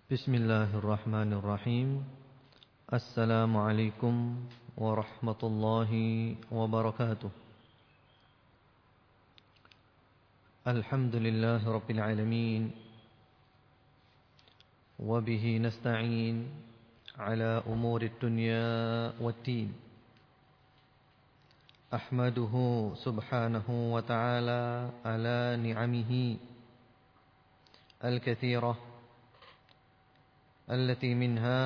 Bismillahirrahmanirrahim. Assalamualaikum warahmatullahi wabarakatuh. Alhamdulillahi rabbil alamin. Wabihi nasta'in ala umurid dunya waddin. Ahmaduhu subhanahu wa ta'ala ala ni'amihi al-kathirah التي منها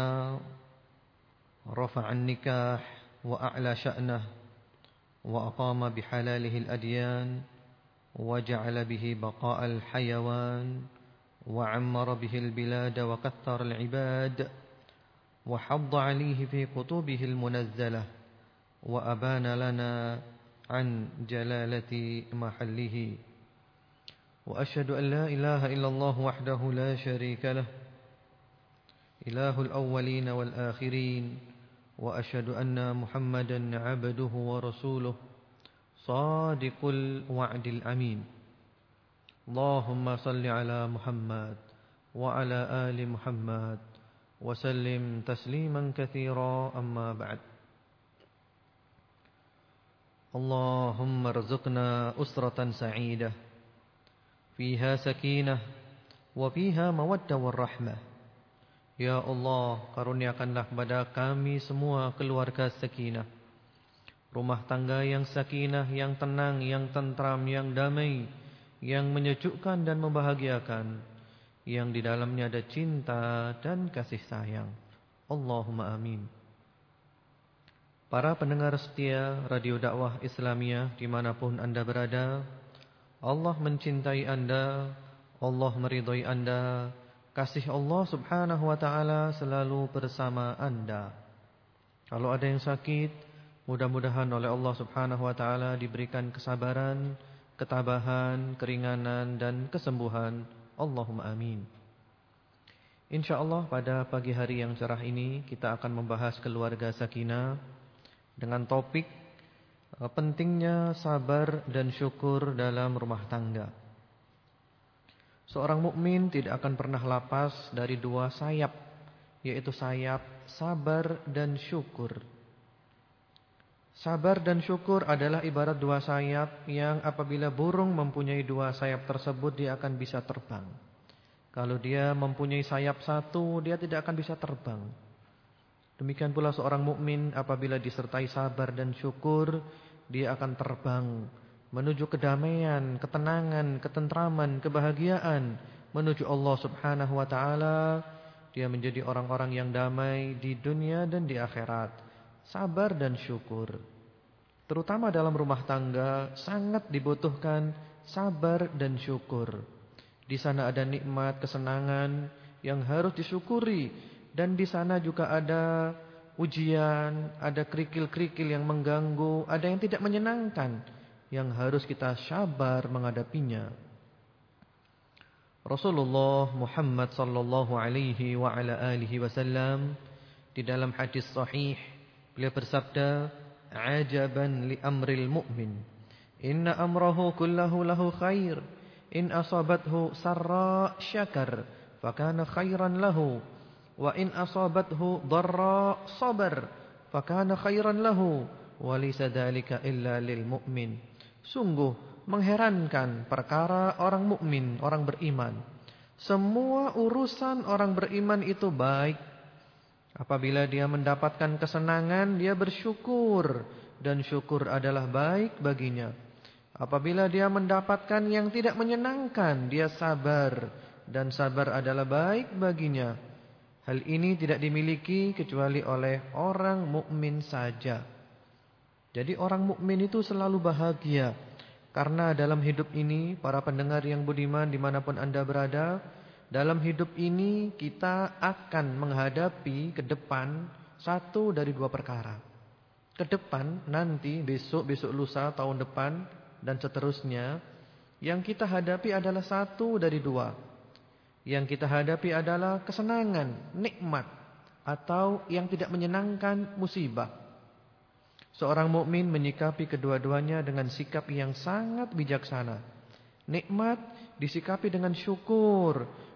رفع النكاح وأعلى شأنه وأقام بحلاله الأديان وجعل به بقاء الحيوان وعمر به البلاد وكثر العباد وحض عليه في كتبه المنزلة وأبان لنا عن جلالة محله وأشهد أن لا إله إلا الله وحده لا شريك له إله الأولين والآخرين وأشهد أن محمدا عبده ورسوله صادق الوعد الأمين اللهم صل على محمد وعلى آل محمد وسلم تسليما كثيرا أما بعد اللهم ارزقنا أسرة سعيدة فيها سكينة وفيها مودة والرحمة. Ya Allah, karuniakanlah kepada kami semua keluarga sakinah, rumah tangga yang sakinah, yang tenang, yang tentram, yang damai, yang menyejukkan dan membahagiakan, yang di dalamnya ada cinta dan kasih sayang. Allahumma amin. Para pendengar setia Radio Dakwah Islamiyah dimanapun Anda berada, Allah mencintai Anda, Allah meridhai Anda. Kasih Allah subhanahu wa ta'ala selalu bersama Anda. Kalau ada yang sakit, mudah-mudahan oleh Allah subhanahu wa ta'ala diberikan kesabaran, ketabahan, keringanan dan kesembuhan. Allahumma amin. InsyaAllah pada pagi hari yang cerah ini kita akan membahas keluarga sakinah dengan topik pentingnya sabar dan syukur dalam rumah tangga. Seorang mukmin tidak akan pernah lepas dari dua sayap, yaitu sayap sabar dan syukur. Sabar dan syukur adalah ibarat dua sayap yang apabila burung mempunyai dua sayap tersebut dia akan bisa terbang. Kalau dia mempunyai sayap satu, dia tidak akan bisa terbang. Demikian pula seorang mukmin apabila disertai sabar dan syukur, dia akan terbang menuju kedamaian, ketenangan, ketentraman, kebahagiaan, menuju Allah subhanahu wa ta'ala. Dia menjadi orang-orang yang damai di dunia dan di akhirat. Sabar dan syukur, terutama dalam rumah tangga, sangat dibutuhkan sabar dan syukur. Di sana ada nikmat, kesenangan yang harus disyukuri, dan di sana juga ada ujian, ada kerikil-kerikil yang mengganggu, ada yang tidak menyenangkan, yang harus kita sabar menghadapinya. Rasulullah Muhammad sallallahu alaihi wa ala alihi wasallam di dalam hadis sahih beliau bersabda, "Ajaban li amril mu'min, inna amrahu kullahu lahu khair, in asabathu sarra syakar, fakana khairan lahu, wa in asabathu dharra sabar, fakana khairan lahu, wa laysa dzalika illa lil mu'min." Sungguh mengherankan perkara orang mukmin, orang beriman. Semua urusan orang beriman itu baik. Apabila dia mendapatkan kesenangan, dia bersyukur, dan syukur adalah baik baginya. Apabila dia mendapatkan yang tidak menyenangkan, dia sabar, dan sabar adalah baik baginya. Hal ini tidak dimiliki kecuali oleh orang mukmin saja. Jadi orang mukmin itu selalu bahagia. Karena dalam hidup ini, para pendengar yang budiman dimanapun Anda berada, dalam hidup ini kita akan menghadapi ke depan satu dari dua perkara. Ke depan nanti, besok lusa, tahun depan dan seterusnya, yang kita hadapi adalah satu dari dua. Yang kita hadapi adalah kesenangan, nikmat, atau yang tidak menyenangkan, musibah. Seorang mukmin menyikapi kedua-duanya dengan sikap yang sangat bijaksana. Nikmat disikapi dengan syukur,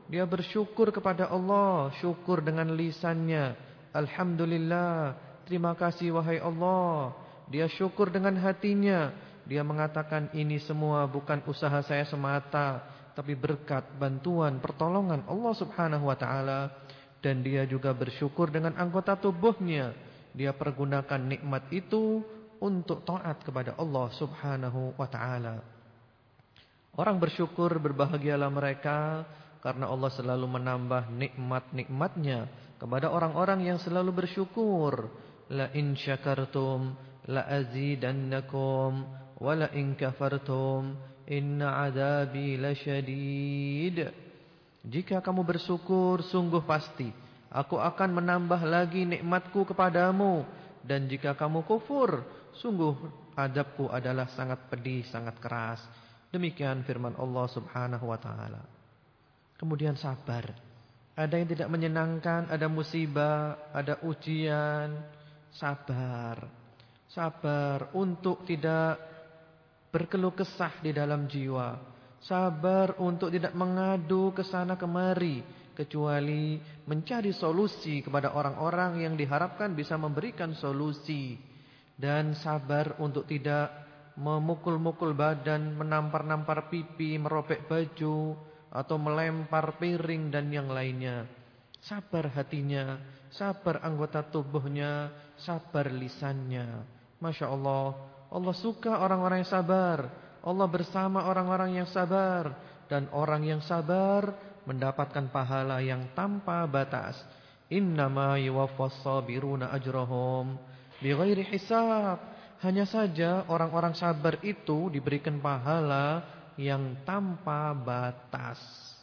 Dia bersyukur kepada Allah, syukur dengan lisannya. Alhamdulillah, terima kasih wahai Allah. Dia syukur dengan hatinya. Dia mengatakan ini semua bukan usaha saya semata, tapi berkat bantuan pertolongan Allah Subhanahu wa taala. Dan dia juga bersyukur dengan anggota tubuhnya. Dia pergunakan nikmat itu untuk taat kepada Allah Subhanahu wa taala. Orang bersyukur, berbahagialah mereka karena Allah selalu menambah nikmat-nikmatnya kepada orang-orang yang selalu bersyukur. La in syakartum la azidannakum wa la in kafartum inna adabi lasyadid. Jika kamu bersyukur, sungguh pasti aku akan menambah lagi nikmatku kepadamu. Dan jika kamu kufur, sungguh adabku adalah sangat pedih, sangat keras. Demikian firman Allah Subhanahu wa taala. Kemudian sabar. Ada yang tidak menyenangkan, ada musibah, ada ujian. Sabar. Sabar untuk tidak berkeluh kesah di dalam jiwa. Sabar untuk tidak mengadu ke sana kemari, kecuali mencari solusi kepada orang-orang yang diharapkan bisa memberikan solusi. Dan sabar untuk tidak memukul-mukul badan, menampar-nampar pipi, merobek baju, atau melempar piring dan yang lainnya. Sabar hatinya, sabar anggota tubuhnya, sabar lisannya. Masya Allah, Allah suka orang-orang yang sabar. Allah bersama orang-orang yang sabar. Dan orang yang sabar mendapatkan pahala yang tanpa batas. Innama yuwaffas sabiruna ajrahum bighairi hisab. Hanya saja orang-orang sabar itu diberikan pahala yang tanpa batas.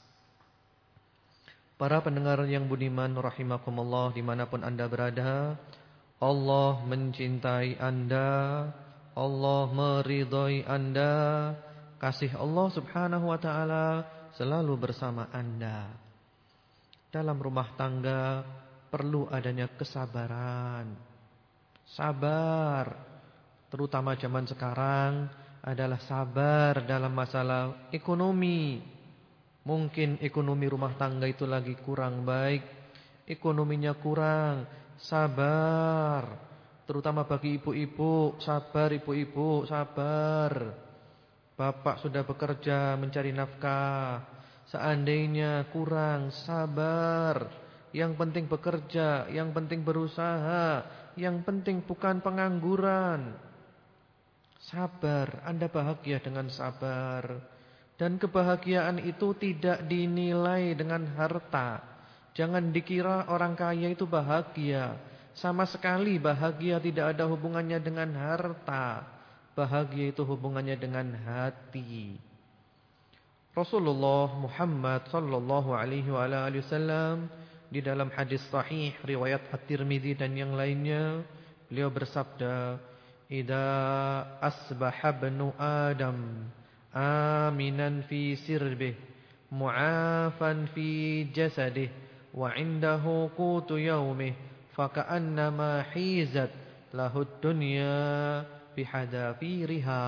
Para pendengar yang budiman rahimakumullah dimanapun anda berada, Allah mencintai anda, Allah meridhai anda, kasih Allah Subhanahu wa taala selalu bersama anda. Dalam rumah tangga perlu adanya kesabaran. Sabar, terutama zaman sekarang, adalah sabar dalam masalah ekonomi. Mungkin ekonomi rumah tangga itu lagi kurang baik, ekonominya kurang. Sabar, terutama bagi ibu-ibu. Sabar ibu-ibu, sabar. Bapak sudah bekerja mencari nafkah, seandainya kurang, sabar. Yang penting bekerja, yang penting berusaha, yang penting bukan pengangguran. Sabar, anda bahagia dengan sabar. Dan kebahagiaan itu tidak dinilai dengan harta. Jangan dikira orang kaya itu bahagia. Sama sekali bahagia tidak ada hubungannya dengan harta. Bahagia itu hubungannya dengan hati. Rasulullah Muhammad sallallahu alaihi wasallam di dalam hadis sahih riwayat At-Tirmidzi dan yang lainnya, beliau bersabda, "Idza asbaha ibnu Adam aminan fi sirbih, mu'afan fi jasadih, wa 'indahu qutu yaumih, faka'annama hizat lahu dunya bihadafiriha."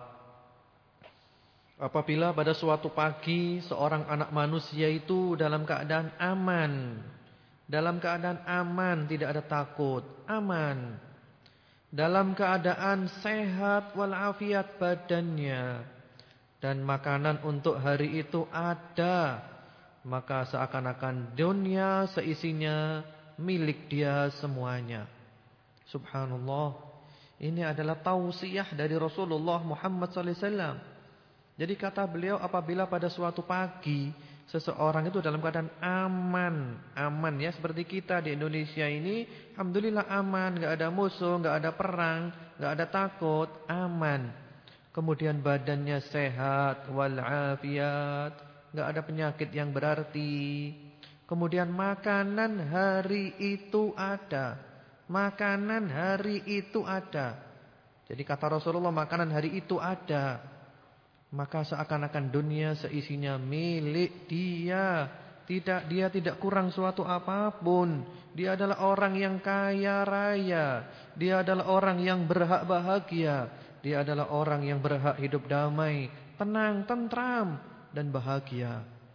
Apabila pada suatu pagi seorang anak manusia itu dalam keadaan aman, dalam keadaan aman, tidak ada takut, aman, dalam keadaan sehat walafiat badannya, dan makanan untuk hari itu ada, maka seakan-akan dunia seisinya milik dia semuanya. Subhanallah. Ini adalah tausiah dari Rasulullah Muhammad SAW. Jadi kata beliau, apabila pada suatu pagi seseorang itu dalam keadaan aman, aman ya, seperti kita di Indonesia ini, alhamdulillah aman, enggak ada musuh, enggak ada perang, enggak ada takut, aman. Kemudian badannya sehat walafiat, enggak ada penyakit yang berarti. Kemudian makanan hari itu ada. Makanan hari itu ada. Jadi kata Rasulullah, makanan hari itu ada. Maka seakan-akan dunia seisinya milik dia. Dia tidak kurang suatu apapun. Dia adalah orang yang kaya raya. Dia adalah orang yang berhak bahagia. Dia adalah orang yang berhak hidup damai, tenang, tentram, dan bahagia.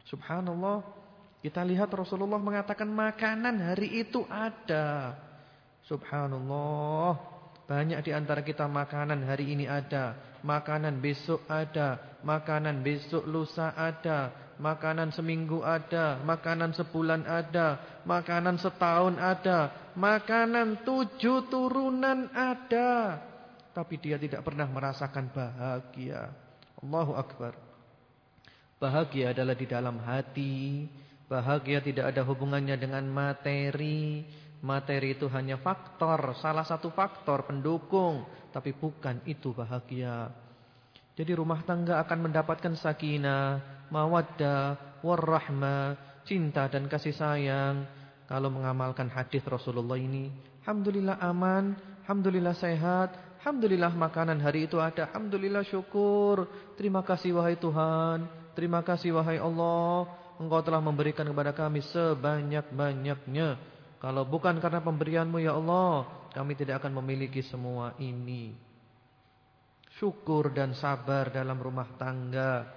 Subhanallah. Kita lihat Rasulullah mengatakan makanan hari itu ada. Subhanallah. Banyak di antara kita makanan hari ini ada, makanan besok ada, makanan besok lusa ada, makanan seminggu ada, makanan sebulan ada, makanan setahun ada, makanan 7 turunan ada. Tapi dia tidak pernah merasakan bahagia. Allahu Akbar. Bahagia adalah di dalam hati. Bahagia tidak ada hubungannya dengan materi. Materi itu hanya faktor, salah satu faktor pendukung, tapi bukan itu bahagia. Jadi rumah tangga akan mendapatkan sakinah, mawaddah, warahmah, cinta dan kasih sayang kalau mengamalkan hadis Rasulullah ini. Alhamdulillah aman, alhamdulillah sehat, alhamdulillah makanan hari itu ada, alhamdulillah syukur. Terima kasih wahai Tuhan, terima kasih wahai Allah, Engkau telah memberikan kepada kami sebanyak-banyaknya. Kalau bukan karena pemberian-Mu ya Allah, kami tidak akan memiliki semua ini. Syukur dan sabar dalam rumah tangga.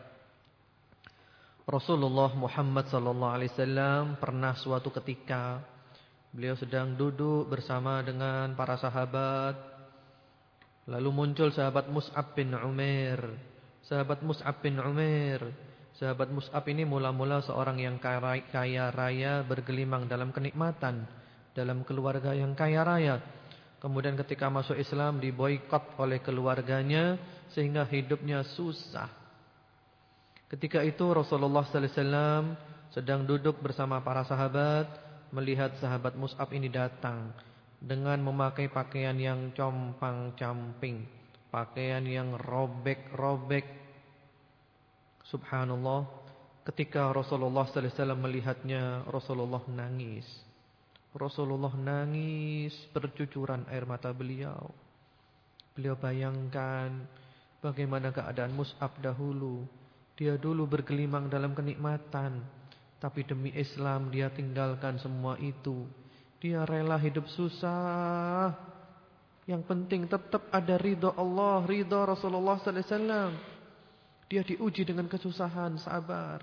Rasulullah Muhammad SAW pernah suatu ketika beliau sedang duduk bersama dengan para sahabat. Lalu muncul sahabat Mus'ab bin Umair. Sahabat Mus'ab bin Umair. Sahabat Mus'ab ini mula-mula seorang yang kaya raya, bergelimang dalam kenikmatan, dalam keluarga yang kaya raya. Kemudian ketika masuk Islam diboikot oleh keluarganya sehingga hidupnya susah. Ketika itu Rasulullah sallallahu alaihi wasallam sedang duduk bersama para sahabat, melihat sahabat Mus'ab ini datang dengan memakai pakaian yang compang-camping, pakaian yang robek-robek. Subhanallah, ketika Rasulullah sallallahu alaihi wasallam melihatnya, Rasulullah nangis. Rasulullah nangis, bercucuran air mata beliau. Beliau bayangkan bagaimana keadaan Mus'ab dahulu. Dia dulu bergelimang dalam kenikmatan, tapi demi Islam dia tinggalkan semua itu. Dia rela hidup susah. Yang penting tetap ada ridha Allah, ridha Rasulullah sallallahu alaihi wasallam. Dia diuji dengan kesusahan, sabar.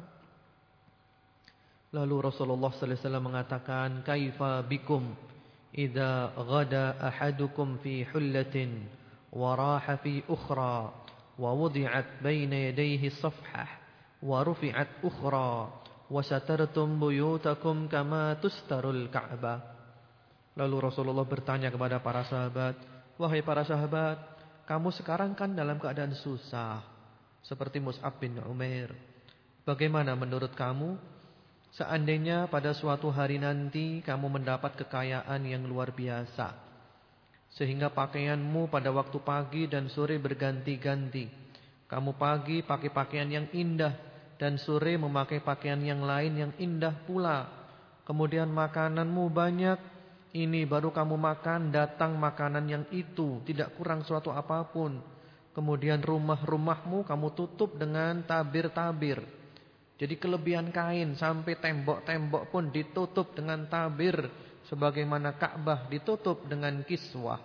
Lalu Rasulullah sallallahu alaihi wasallam mengatakan, "Kaifa bikum idza ghada ahadukum fi hullatin wa raha fi ukhra wa wudi'at baina yadayhi safhah wa rufi'at ukhra wa satartum buyutakum kama tustarul Ka'bah." Lalu Rasulullah bertanya kepada para sahabat, "Wahai para sahabat, kamu sekarang kan dalam keadaan susah seperti Mus'ab bin Umair. Bagaimana menurut kamu seandainya pada suatu hari nanti kamu mendapat kekayaan yang luar biasa, sehingga pakaianmu pada waktu pagi dan sore berganti-ganti. Kamu pagi pakai pakaian yang indah dan sore memakai pakaian yang lain yang indah pula. Kemudian makananmu banyak, ini baru kamu makan, datang makanan yang itu, tidak kurang suatu apapun. Kemudian rumah-rumahmu kamu tutup dengan tabir-tabir. Jadi kelebihan kain, sampai tembok-tembok pun ditutup dengan tabir, sebagaimana Ka'bah ditutup dengan kiswah."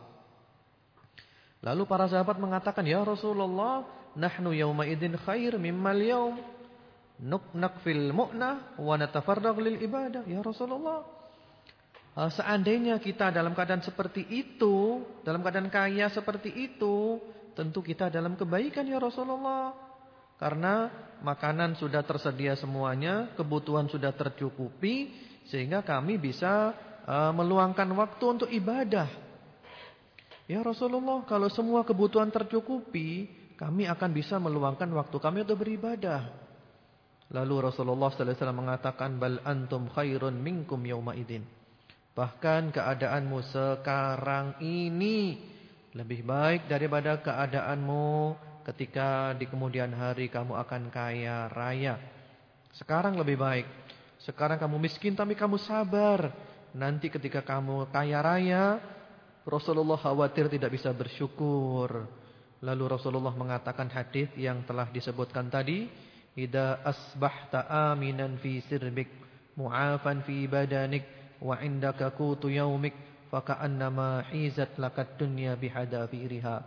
Lalu para sahabat mengatakan, "Ya Rasulullah, nahnu yawma idin khair mimmal yawm. Nuknak fil mu'nah wa natafarragh lil ibadah." Ya Rasulullah, seandainya kita dalam keadaan seperti itu, dalam keadaan kaya seperti itu, tentu kita dalam kebaikan ya Rasulullah. Karena makanan sudah tersedia semuanya, kebutuhan sudah tercukupi, sehingga kami bisa meluangkan waktu untuk ibadah. Ya Rasulullah, kalau semua kebutuhan tercukupi, kami akan bisa meluangkan waktu kami untuk beribadah. Lalu Rasulullah sallallahu alaihi wasallam mengatakan, "Bal antum khairun minkum yauma idin." Bahkan keadaanmu sekarang ini lebih baik daripada keadaanmu ketika di kemudian hari kamu akan kaya raya. Sekarang lebih baik. Sekarang kamu miskin tapi kamu sabar. Nanti ketika kamu kaya raya, Rasulullah khawatir tidak bisa bersyukur. Lalu Rasulullah mengatakan hadis yang telah disebutkan tadi, "Idza asbahta aminan fi sirbik, mu'afan fi badanik, wa indaka qutu yaumik, faka'annama hizat lakat dunya bihadafiriha."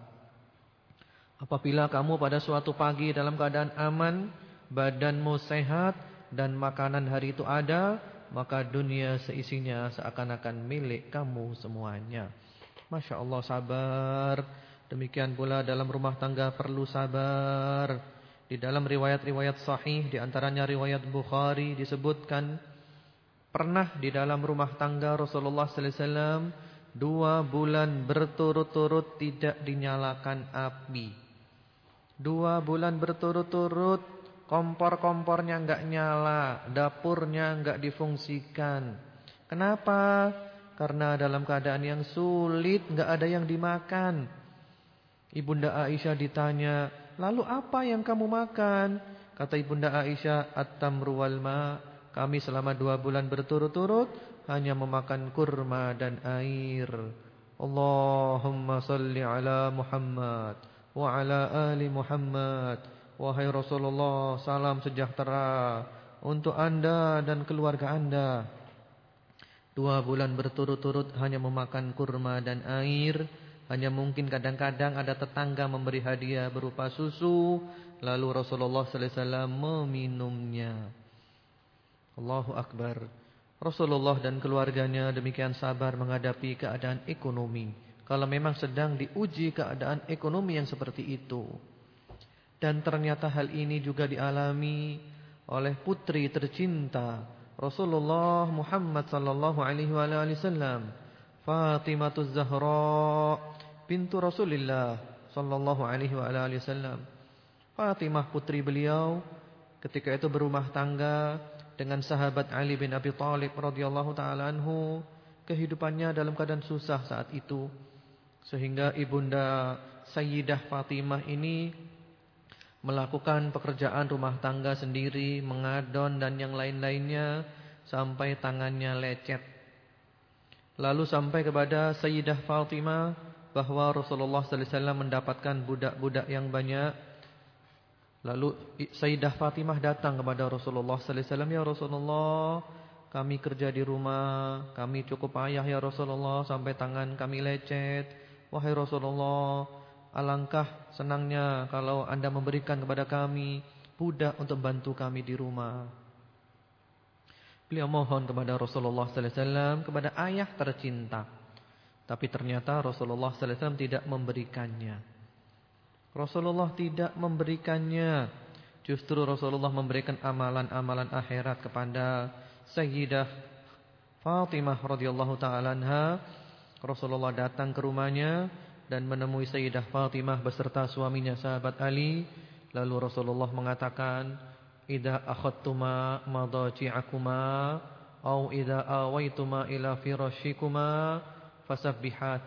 Apabila kamu pada suatu pagi dalam keadaan aman, badanmu sehat, dan makanan hari itu ada, maka dunia seisinya seakan-akan milik kamu semuanya. Masya Allah, sabar. Demikian pula dalam rumah tangga perlu sabar. Di dalam riwayat-riwayat sahih, di antaranya riwayat Bukhari, disebutkan pernah di dalam rumah tangga Rasulullah sallallahu alaihi wasallam 2 bulan berturut-turut tidak dinyalakan api. 2 bulan berturut-turut kompor-kompornya enggak nyala, dapurnya enggak difungsikan. Kenapa? Karena dalam keadaan yang sulit, enggak ada yang dimakan. Ibunda Aisyah ditanya, "Lalu apa yang kamu makan?" Kata Ibunda Aisyah, "At-tamru wal ma." Kami selama 2 bulan berturut-turut hanya memakan kurma dan air. Allahumma salli ala Muhammad wa ala ali Muhammad. Wahai Rasulullah, salam sejahtera untuk Anda dan keluarga Anda. 2 bulan berturut-turut hanya memakan kurma dan air. Hanya mungkin kadang-kadang ada tetangga memberi hadiah berupa susu, lalu Rasulullah sallallahu alaihi wasallam meminumnya. Allahu Akbar. Rasulullah dan keluarganya demikian sabar menghadapi keadaan ekonomi. Kalau memang sedang diuji keadaan ekonomi yang seperti itu. Dan ternyata hal ini juga dialami oleh putri tercinta Rasulullah Muhammad sallallahu alaihi wasallam, Fatimah Zahra bintu Rasulullah sallallahu alaihi wasallam. Fatimah putri beliau ketika itu berumah tangga dengan sahabat Ali bin Abi Thalib radhiyallahu taala anhu. Kehidupannya dalam keadaan susah saat itu, sehingga ibunda Sayyidah Fatimah ini melakukan pekerjaan rumah tangga sendiri, mengadon dan yang lain-lainnya sampai tangannya lecet. Lalu sampai kepada Sayyidah Fatimah bahwa Rasulullah sallallahu alaihi wasallam mendapatkan budak-budak yang banyak. Lalu Sayyidah Fatimah datang kepada Rasulullah sallallahu alaihi wasallam, "Ya Rasulullah, kami kerja di rumah, kami cukup payah ya Rasulullah sampai tangan kami lecet. Wahai Rasulullah, alangkah senangnya kalau Anda memberikan kepada kami budak untuk bantu kami di rumah." Beliau mohon kepada Rasulullah sallallahu alaihi wasallam, kepada ayah tercinta. Tapi ternyata Rasulullah sallallahu alaihi wasallam tidak memberikannya. Rasulullah tidak memberikannya. Justru Rasulullah memberikan amalan-amalan akhirat kepada Sayyidah Fatimah radhiyallahu taala anha. Rasulullah datang ke rumahnya dan menemui Sayyidah Fatimah beserta suaminya sahabat Ali. Lalu Rasulullah mengatakan, "Idza akhadtuma madaji'akuma au idza awaituma ila firashikuma fasabbiha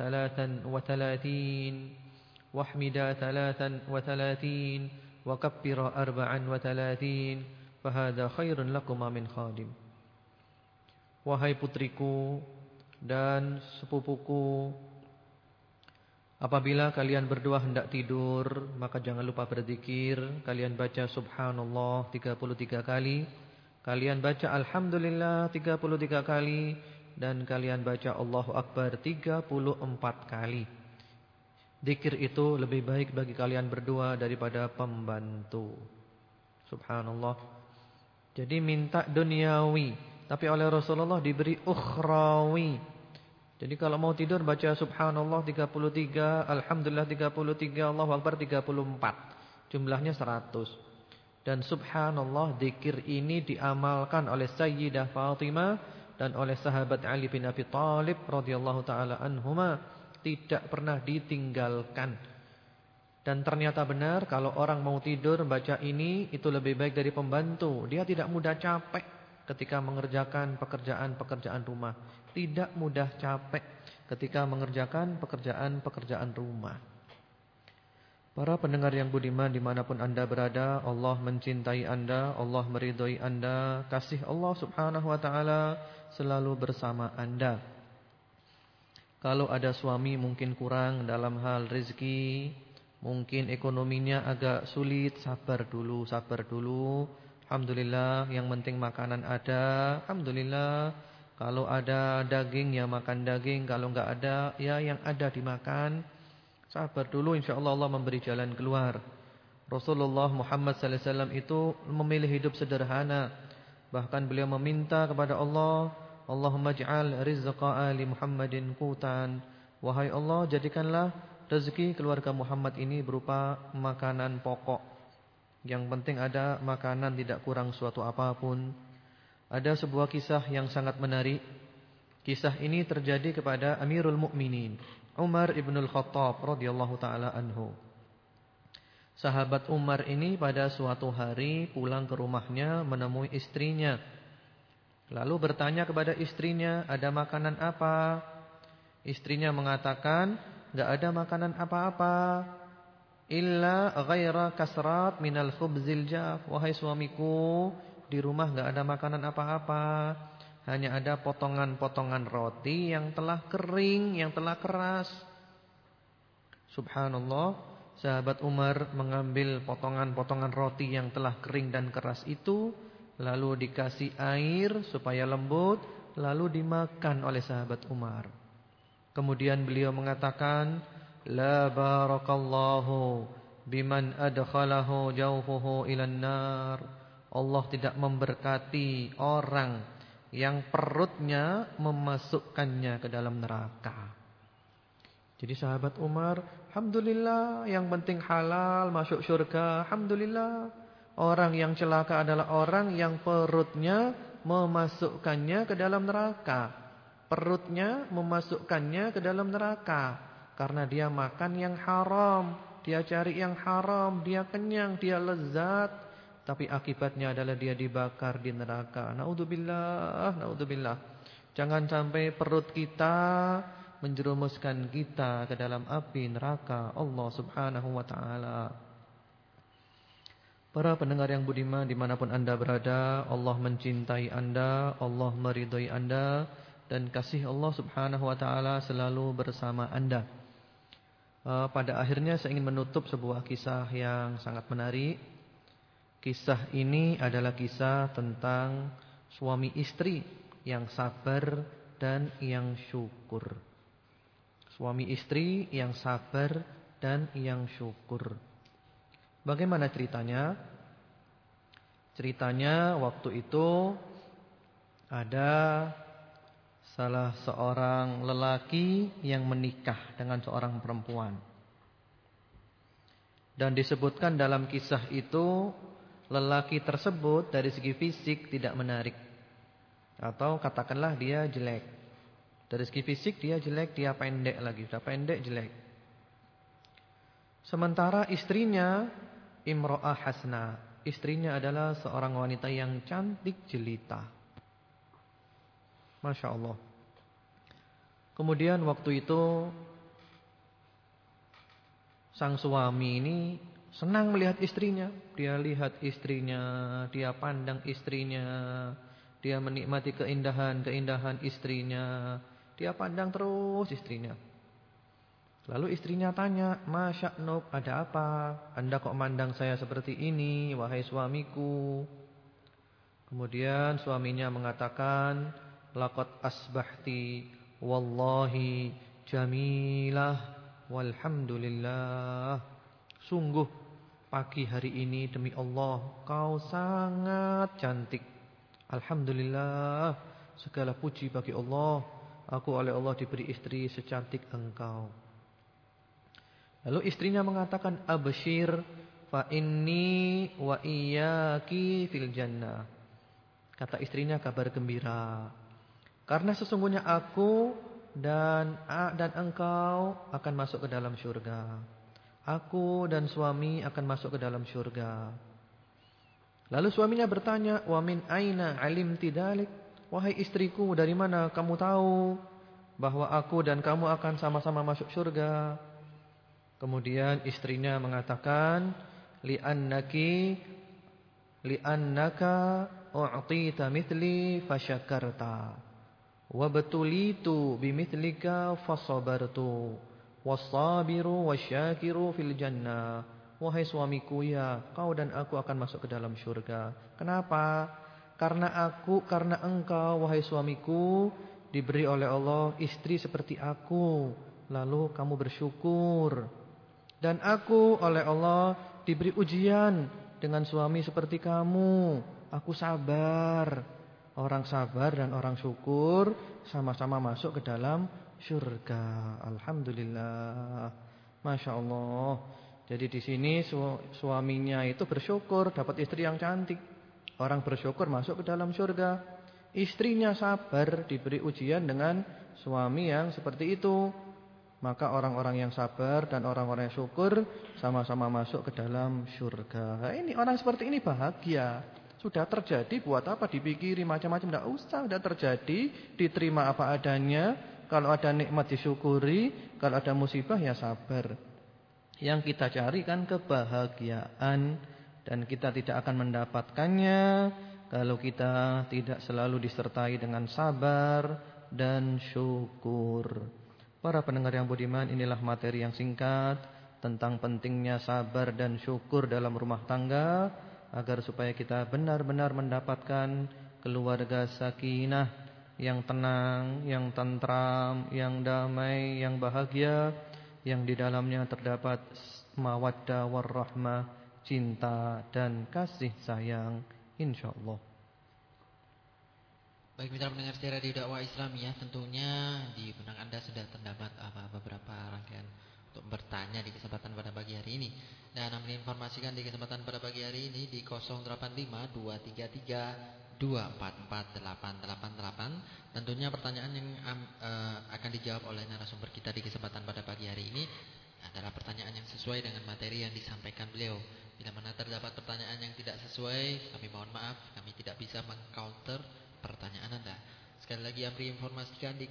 33 wahmida 33 wa kabbira 34 fahada khairun lakuma min khadim." Wahai putriku dan sepupuku, apabila kalian berdua hendak tidur, maka jangan lupa berzikir. Kalian baca subhanallah 33 kali, kalian baca alhamdulillah 33 kali, dan kalian baca Allahu Akbar 34 kali. Zikir itu lebih baik bagi kalian berdua daripada pembantu. Subhanallah. Jadi minta duniawi, tapi oleh Rasulullah diberi ukhrawi. Jadi kalau mau tidur baca subhanallah 33, alhamdulillah 33, Allahu Akbar 34. Jumlahnya 100. Dan subhanallah, zikir ini diamalkan oleh Sayyidah Fatimah dan oleh sahabat Ali bin Abi Thalib radhiyallahu taala anhuma. Tidak pernah ditinggalkan. Dan ternyata benar, kalau orang mau tidur baca ini, itu lebih baik dari pembantu. Dia tidak mudah capek ketika mengerjakan pekerjaan-pekerjaan rumah. Tidak mudah capek ketika mengerjakan pekerjaan-pekerjaan rumah. Para pendengar yang budiman dimanapun anda berada, Allah mencintai anda, Allah meridhai anda, kasih Allah subhanahu wa ta'ala selalu bersama anda. Kalau ada suami mungkin kurang dalam hal rezeki, mungkin ekonominya agak sulit, sabar dulu. Alhamdulillah, yang penting makanan ada. Alhamdulillah, kalau ada daging ya makan daging, kalau enggak ada ya yang ada dimakan. Sabar dulu, insyaallah Allah memberi jalan keluar. Rasulullah Muhammad sallallahu alaihi wasallam itu memilih hidup sederhana. Bahkan beliau meminta kepada Allah, Allahumma ij'al rizqa ali Muhammadin qutan. Wahai Allah, jadikanlah rezeki keluarga Muhammad ini berupa makanan pokok. Yang penting ada makanan, tidak kurang suatu apapun. Ada sebuah kisah yang sangat menarik. Kisah ini terjadi kepada Amirul Mukminin Umar ibnul Khattab radhiyallahu taala anhu. Sahabat Umar ini pada suatu hari pulang ke rumahnya menemui istrinya. Lalu bertanya kepada istrinya, ada makanan apa? Istrinya mengatakan, enggak ada makanan apa-apa. Illa ghaira kasrat minal khubzil jaf. Wahai suamiku, di rumah enggak ada makanan apa-apa. Hanya ada potongan-potongan roti yang telah kering, yang telah keras. Subhanallah, sahabat Umar mengambil potongan-potongan roti yang telah kering dan keras itu, lalu dikasih air supaya lembut, lalu dimakan oleh sahabat Umar. Kemudian beliau mengatakan, la barakallahu biman adkhalahu jawfuhu ilan nar. Allah tidak memberkati orang yang perutnya memasukkannya ke dalam neraka. Jadi sahabat Umar, alhamdulillah, yang penting halal masuk surga, alhamdulillah. Orang yang celaka adalah orang yang perutnya memasukkannya ke dalam neraka. Perutnya memasukkannya ke dalam neraka karena dia makan yang haram, dia cari yang haram, dia kenyang, dia lezat. Tapi akibatnya adalah dia dibakar di neraka. Naudzubillah, naudzubillah. Jangan sampai perut kita menjerumuskan kita ke dalam api neraka Allah Subhanahu wa taala. Para pendengar yang budiman dimanapun anda berada, Allah mencintai anda, Allah meridhai anda, dan kasih Allah Subhanahu wa taala selalu bersama anda. Pada akhirnya saya ingin menutup sebuah kisah yang sangat menarik. Kisah ini adalah kisah tentang suami istri yang sabar dan yang syukur. Suami istri yang sabar dan yang syukur. Bagaimana ceritanya? Ceritanya waktu itu ada salah seorang lelaki yang menikah dengan seorang perempuan. Dan disebutkan dalam kisah itu, lelaki tersebut dari segi fisik tidak menarik. Atau katakanlah dia jelek. Dari segi fisik dia jelek, dia pendek lagi. Sudah pendek, jelek. Sementara istrinya imro'ah hasna. Istrinya adalah seorang wanita yang cantik jelita. Masya Allah. Kemudian waktu itu sang suami ini senang melihat istrinya. Dia lihat istrinya, dia pandang istrinya, dia menikmati keindahan-keindahan istrinya. Dia pandang terus istrinya. Lalu istrinya tanya, Masya Allah, ada apa? Anda kok mandang saya seperti ini, wahai suamiku? Kemudian suaminya mengatakan, laqad asbahti wallahi jamilah walhamdulillah. Sungguh pagi hari ini demi Allah kau sangat cantik. Alhamdulillah, segala puji bagi Allah. Aku oleh Allah diberi istri secantik engkau. Lalu istrinya mengatakan, abshir fa inni wa iyyaki fil jannah. Kata istrinya, kabar gembira. Karena sesungguhnya aku dan engkau akan masuk ke dalam surga. Aku dan suami akan masuk ke dalam surga. Lalu suaminya bertanya, wa min aina alimti dzalik? Wahai istriku, dari mana kamu tahu bahwa aku dan kamu akan sama-sama masuk surga? Kemudian istrinya mengatakan, li'annaka u'tita mithli fasyakarta wa batulitu bimithlika fasabartu was-sabiru wasyakiru fil jannah. Wahai suamiku, ya, kau dan aku akan masuk ke dalam surga. Kenapa? Karena engkau, wahai suamiku, diberi oleh Allah istri seperti aku, lalu kamu bersyukur. Dan aku oleh Allah diberi ujian dengan suami seperti kamu, Aku sabar. Orang sabar dan orang syukur sama-sama masuk ke dalam surga. Alhamdulillah. Masya Allah. Jadi di sini suaminya itu bersyukur dapat istri yang cantik. Orang bersyukur masuk ke dalam surga. Istrinya sabar diberi ujian dengan suami yang seperti itu. Maka orang-orang yang sabar dan orang-orang yang syukur sama-sama masuk ke dalam surga. Nah, ini orang seperti ini bahagia. Sudah terjadi, buat apa dipikiri macam-macam, tidak usah. Sudah terjadi, diterima apa adanya. Kalau ada nikmat disyukuri, kalau ada musibah ya sabar. Yang kita cari kan kebahagiaan, dan kita tidak akan mendapatkannya kalau kita tidak selalu disertai dengan sabar dan syukur. Para pendengar yang budiman, inilah materi yang singkat tentang pentingnya sabar dan syukur dalam rumah tangga, agar supaya kita benar-benar mendapatkan keluarga sakinah yang tenang, yang tentram, yang damai, yang bahagia, yang di dalamnya terdapat mawaddah warahmah, cinta dan kasih sayang, insyaallah. Baik, mitra pendengar setia Radio Dakwah Islamiyah, tentunya di benak Anda sudah terdapat beberapa rangkaian untuk bertanya di kesempatan pada pagi hari ini. Dan kami informasikan di kesempatan pada pagi hari ini di 085233244888. Tentunya pertanyaan yang akan dijawab oleh narasumber kita di kesempatan pada pagi hari ini adalah pertanyaan yang sesuai dengan materi yang disampaikan beliau. Bila mana terdapat pertanyaan yang tidak sesuai, kami mohon maaf, kami tidak bisa meng-counter pertanyaan Anda. Sekali lagi Amri informasikan di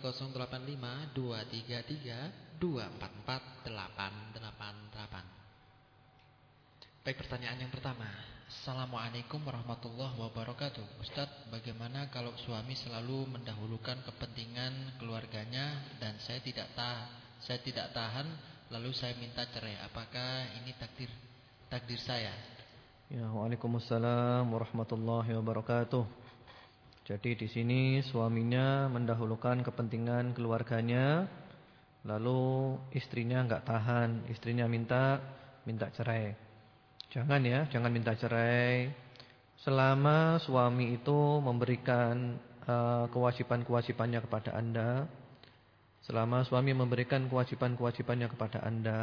085233244888. Baik, pertanyaan yang pertama. Assalamualaikum warahmatullahi wabarakatuh. Ustadz, bagaimana kalau suami selalu mendahulukan kepentingan keluarganya dan saya tidak tahan, lalu saya minta cerai? Apakah ini takdir saya? Ya, waalaikumsalam warahmatullahi wabarakatuh. Jadi di sini suaminya mendahulukan kepentingan keluarganya, lalu istrinya enggak tahan, istrinya minta cerai. Jangan ya, jangan minta cerai. Selama suami itu memberikan kewajiban-kewajibannya kepada Anda, selama suami memberikan kewajiban-kewajibannya kepada Anda,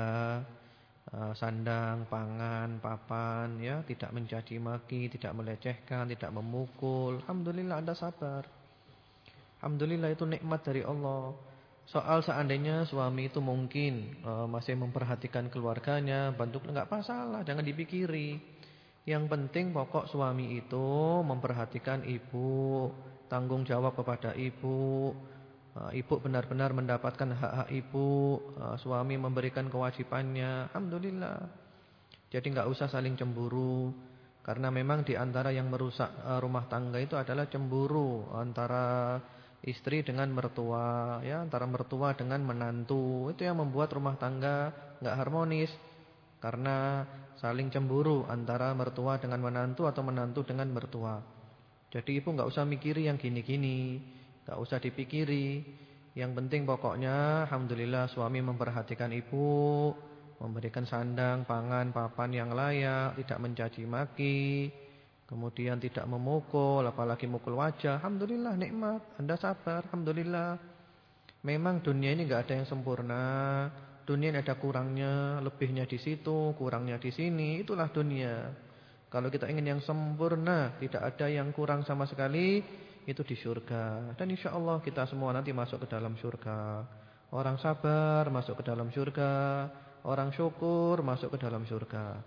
sandang, pangan, papan, ya, tidak mencaci maki, tidak melecehkan, tidak memukul. Alhamdulillah Anda sabar. Alhamdulillah itu nikmat dari Allah. Soal seandainya suami itu mungkin masih memperhatikan keluarganya, bantu, enggak masalah, jangan dipikiri. Yang penting pokok suami itu memperhatikan ibu, tanggung jawab kepada ibu. Ibu benar-benar mendapatkan hak-hak ibu, suami memberikan kewajibannya, alhamdulillah. Jadi enggak usah saling cemburu, karena memang di antara yang merusak rumah tangga itu adalah cemburu antara istri dengan mertua, ya, antara mertua dengan menantu. Itu yang membuat rumah tangga enggak harmonis, karena saling cemburu antara mertua dengan menantu atau menantu dengan mertua. Jadi ibu enggak usah mikiri yang gini-gini, enggak usah dipikiri. Yang penting pokoknya alhamdulillah suami memperhatikan ibu, memberikan sandang, pangan, papan yang layak, tidak mencaci maki, kemudian tidak memukul, apalagi mukul wajah. Alhamdulillah nikmat. Anda sabar, alhamdulillah. Memang dunia ini enggak ada yang sempurna. Dunia ini ada kurangnya, lebihnya di situ, kurangnya di sini. Itulah dunia. Kalau kita ingin yang sempurna, tidak ada yang kurang sama sekali, itu di surga. Dan insya Allah kita semua nanti masuk ke dalam surga. Orang sabar masuk ke dalam surga, orang syukur masuk ke dalam surga.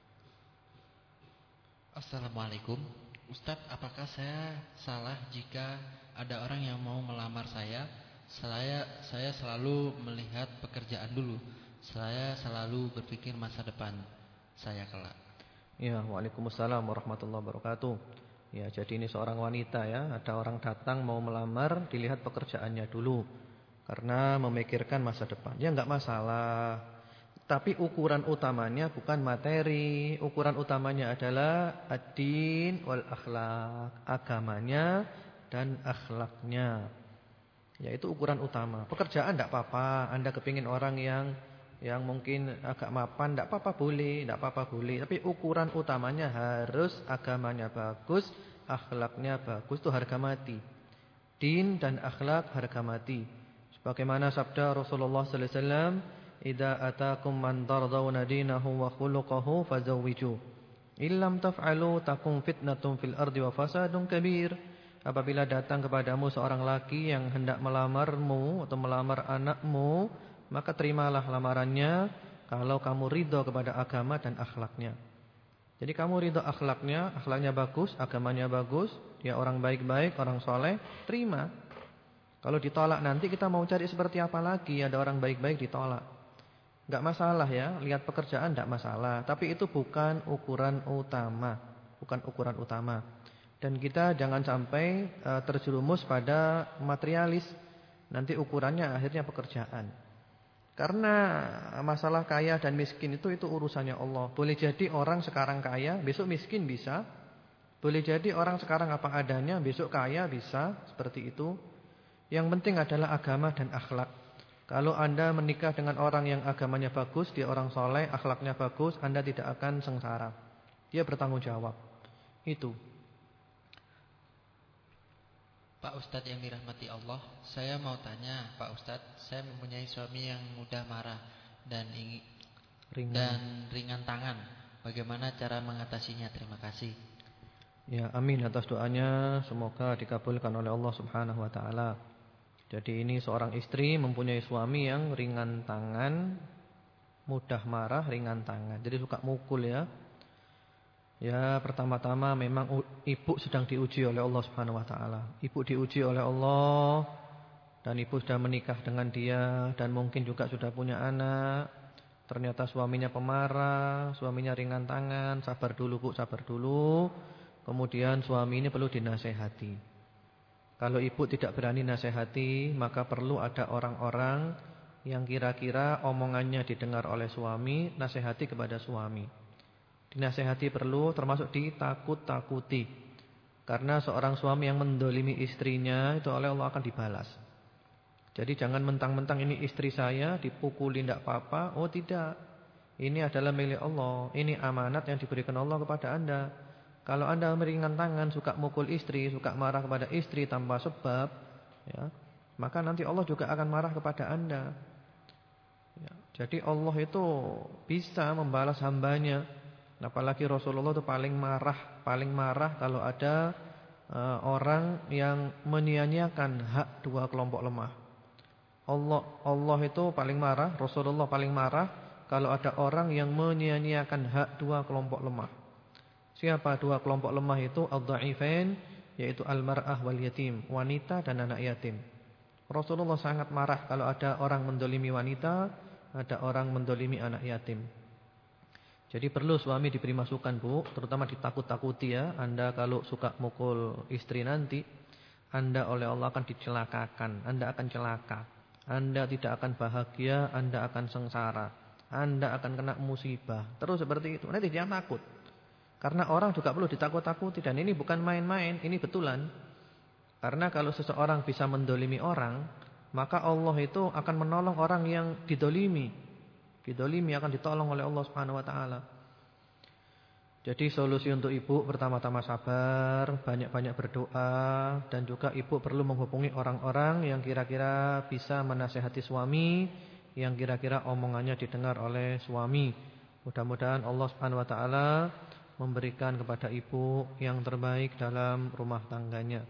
Assalamualaikum. Ustadz, apakah saya salah jika ada orang yang mau melamar saya? Saya selalu melihat pekerjaan dulu. Saya selalu berpikir masa depan saya kelak. Ya, waalaikumsalam warahmatullahi wabarakatuh. Ya, jadi ini seorang wanita ya, ada orang datang mau melamar, dilihat pekerjaannya dulu, karena memikirkan masa depan. Ya enggak masalah. Tapi ukuran utamanya bukan materi, ukuran utamanya adalah ad-din wal akhlak, agamanya dan akhlaknya. Ya, itu ukuran utama. Pekerjaan enggak apa-apa, Anda kepingin orang yang mungkin agak mapan, enggak apa-apa boleh, Tapi ukuran utamanya harus agamanya bagus, akhlaknya bagus, itu harga mati. Din dan akhlak harga mati. Sebagaimana sabda Rasulullah sallallahu alaihi wasallam, "Idza atakum man tardawna dinahu wa khuluquhu fazawwiju. Illam taf'alu takum fitnatun fil ardi wa fasadun kabir." Apabila datang kepadamu seorang laki yang hendak melamarmu atau melamar anakmu, maka terimalah lamarannya kalau kamu ridho kepada agama dan akhlaknya. Jadi kamu ridho akhlaknya, akhlaknya bagus, agamanya bagus, dia orang baik-baik, orang soleh, terima. Kalau ditolak nanti kita mau cari seperti apa lagi, ada orang baik-baik ditolak. Enggak masalah ya, lihat pekerjaan enggak masalah, tapi itu bukan ukuran utama, bukan ukuran utama. Dan kita jangan sampai terjerumus pada materialis. Nanti ukurannya akhirnya pekerjaan. Karena masalah kaya dan miskin itu urusannya Allah. Boleh jadi orang sekarang kaya, besok miskin bisa. Boleh jadi orang sekarang apa adanya, besok kaya bisa. Seperti itu. Yang penting adalah agama dan akhlak. Kalau Anda menikah dengan orang yang agamanya bagus, dia orang soleh, akhlaknya bagus, Anda tidak akan sengsara. Dia bertanggung jawab. Itu. Pak Ustadz yang dirahmati Allah, saya mau tanya Pak Ustadz, saya mempunyai suami yang mudah marah dan ringan tangan. Bagaimana cara mengatasinya? Terima kasih. Ya, amin atas doanya, semoga dikabulkan oleh Allah Subhanahu wa taala. Jadi ini seorang istri mempunyai suami yang ringan tangan, mudah marah, ringan tangan. Jadi suka mukul ya. Ya, pertama-tama memang ibu sedang diuji oleh Allah Subhanahu wa taala. Ibu diuji oleh Allah dan ibu sudah menikah dengan dia dan mungkin juga sudah punya anak. Ternyata suaminya pemarah, suaminya ringan tangan, sabar dulu Bu, sabar dulu. Kemudian suami ini perlu dinasehati. Kalau ibu tidak berani nasehati, maka perlu ada orang-orang yang kira-kira omongannya didengar oleh suami, nasehati kepada suami. Dinasehati perlu, termasuk ditakut-takuti. Karena seorang suami yang mendolimi istrinya, itu oleh Allah akan dibalas. Jadi jangan mentang-mentang ini istri saya, dipukuli tidak apa-apa. Oh tidak, ini adalah milik Allah. Ini amanat yang diberikan Allah kepada Anda. Kalau Anda meringan tangan, suka mukul istri, suka marah kepada istri tanpa sebab, ya, maka nanti Allah juga akan marah kepada Anda. Ya, jadi Allah itu bisa membalas hambanya. Apalagi Rasulullah itu paling marah kalau ada orang yang menyia-nyiakan hak dua kelompok lemah. Allah itu paling marah, Rasulullah paling marah kalau ada orang yang menyia-nyiakan hak dua kelompok lemah. Siapa dua kelompok lemah itu? Ad-dha'ifain, yaitu al-mar'ah wal yatim, wanita dan anak yatim. Rasulullah sangat marah kalau ada orang mendolimi wanita, ada orang mendolimi anak yatim. Jadi perlu suami diberi masukan Bu, terutama ditakut-takuti ya. Anda kalau suka mukul istri nanti, Anda oleh Allah akan dicelakakan, Anda akan celaka. Anda tidak akan bahagia, Anda akan sengsara, Anda akan kena musibah. Terus seperti itu, nanti dia takut. Karena orang juga perlu ditakut-takuti. Dan ini bukan main-main, ini betulan. Karena kalau seseorang bisa mendolimi orang, maka Allah itu akan menolong orang yang didolimi. Didolimi akan ditolong oleh Allah Subhanahu wa taala. Jadi solusi untuk ibu pertama-tama sabar, banyak-banyak berdoa, dan juga ibu perlu menghubungi orang-orang yang kira-kira bisa menasehati suami, yang kira-kira omongannya didengar oleh suami. Mudah-mudahan Allah Subhanahu wa taala memberikan kepada ibu yang terbaik dalam rumah tangganya.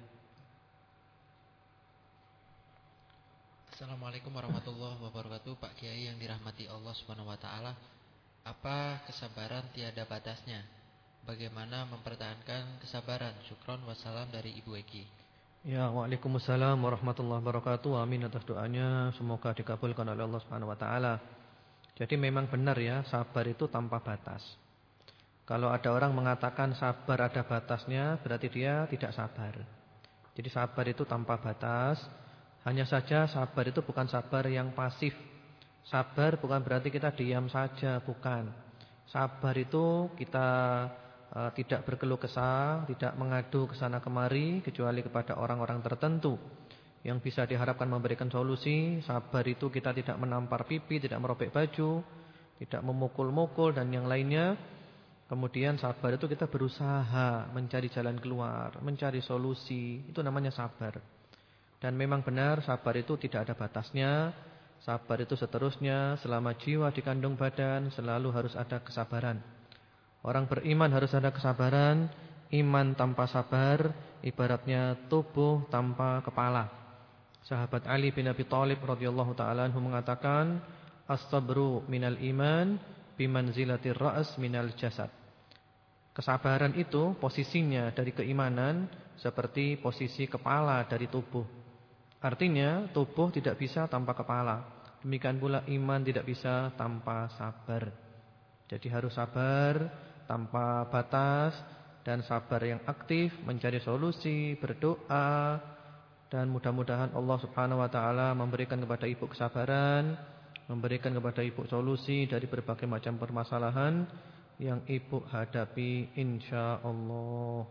Assalamualaikum warahmatullahi wabarakatuh. Pak Kiai yang dirahmati Allah Subhanahu wa taala. Apa kesabaran tiada batasnya? Bagaimana mempertahankan kesabaran? Syukron wassalam dari Ibu Eki. Ya, waalaikumsalam warahmatullahi wabarakatuh. Amin atas doanya, semoga dikabulkan oleh Allah Subhanahu wa taala. Jadi memang benar ya, sabar itu tanpa batas. Kalau ada orang mengatakan sabar ada batasnya, berarti dia tidak sabar. Jadi sabar itu tanpa batas. Hanya saja sabar itu bukan sabar yang pasif. Sabar bukan berarti kita diam saja, bukan. Sabar itu kita tidak berkeluh kesah, tidak mengadu ke sana kemari, kecuali kepada orang-orang tertentu yang bisa diharapkan memberikan solusi. Sabar itu kita tidak menampar pipi, tidak merobek baju, tidak memukul-mukul dan yang lainnya. Kemudian sabar itu kita berusaha mencari jalan keluar, mencari solusi. Itu namanya sabar. Dan memang benar sabar itu tidak ada batasnya. Sabar itu seterusnya, selama jiwa dikandung badan selalu harus ada kesabaran. Orang beriman harus ada kesabaran. Iman tanpa sabar ibaratnya tubuh tanpa kepala. Sahabat Ali bin Abi Thalib radhiyallahu taala anhu mengatakan, as-sabru minal iman bimanzilatir ra's minal jasad. Kesabaran itu posisinya dari keimanan seperti posisi kepala dari tubuh. Artinya tubuh tidak bisa tanpa kepala. Demikian pula iman tidak bisa tanpa sabar. Jadi harus sabar tanpa batas dan sabar yang aktif mencari solusi, berdoa, dan mudah-mudahan Allah Subhanahu wa taala memberikan kepada ibu kesabaran, memberikan kepada ibu solusi dari berbagai macam permasalahan yang ibu hadapi insyaallah.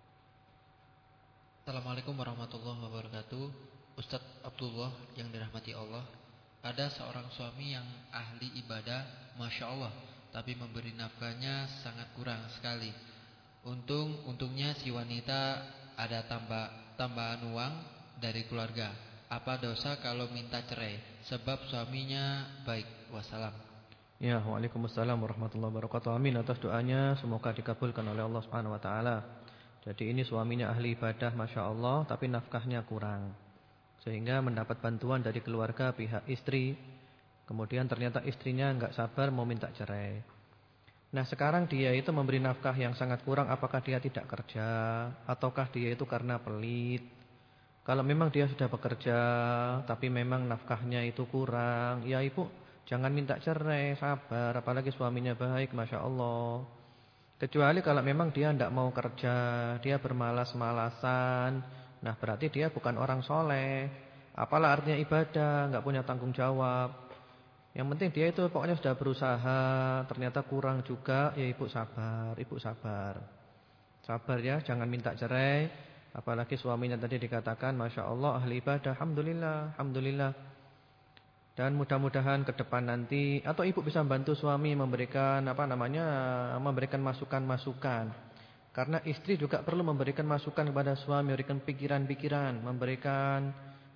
Assalamualaikum warahmatullahi wabarakatuh. Ustadz Abdullah yang dirahmati Allah, ada seorang suami yang ahli ibadah, Masya Allah, tapi memberi nafkahnya sangat kurang sekali. Untungnya si wanita ada tambahan uang dari keluarga. Apa dosa kalau minta cerai? Sebab suaminya baik. Wassalam. Ya, waalaikumsalam warahmatullahi wabarakatuh. Amin atas doanya, semoga dikabulkan oleh Allah Subhanahu wa taala. Jadi ini suaminya ahli ibadah Masya Allah, tapi nafkahnya kurang, sehingga mendapat bantuan dari keluarga pihak istri. Kemudian ternyata istrinya enggak sabar mau minta cerai. Nah sekarang dia itu memberi nafkah yang sangat kurang. Apakah dia tidak kerja, ataukah dia itu karena pelit? Kalau memang dia sudah bekerja tapi memang nafkahnya itu kurang, ya ibu jangan minta cerai, sabar. Apalagi suaminya baik Masya Allah. Kecuali kalau memang dia tidak mau kerja, dia bermalas-malasan, nah berarti dia bukan orang soleh. Apalah artinya ibadah, enggak punya tanggung jawab. Yang penting dia itu pokoknya sudah berusaha, ternyata kurang juga, ya ibu sabar, ibu sabar. Sabar ya, jangan minta cerai. Apalagi suaminya tadi dikatakan Masya Allah ahli ibadah, alhamdulillah, alhamdulillah. Dan mudah-mudahan ke depan nanti, atau ibu bisa bantu suami memberikan memberikan masukan-masukan. Karena istri juga perlu memberikan masukan kepada suami, memberikan pikiran-pikiran, memberikan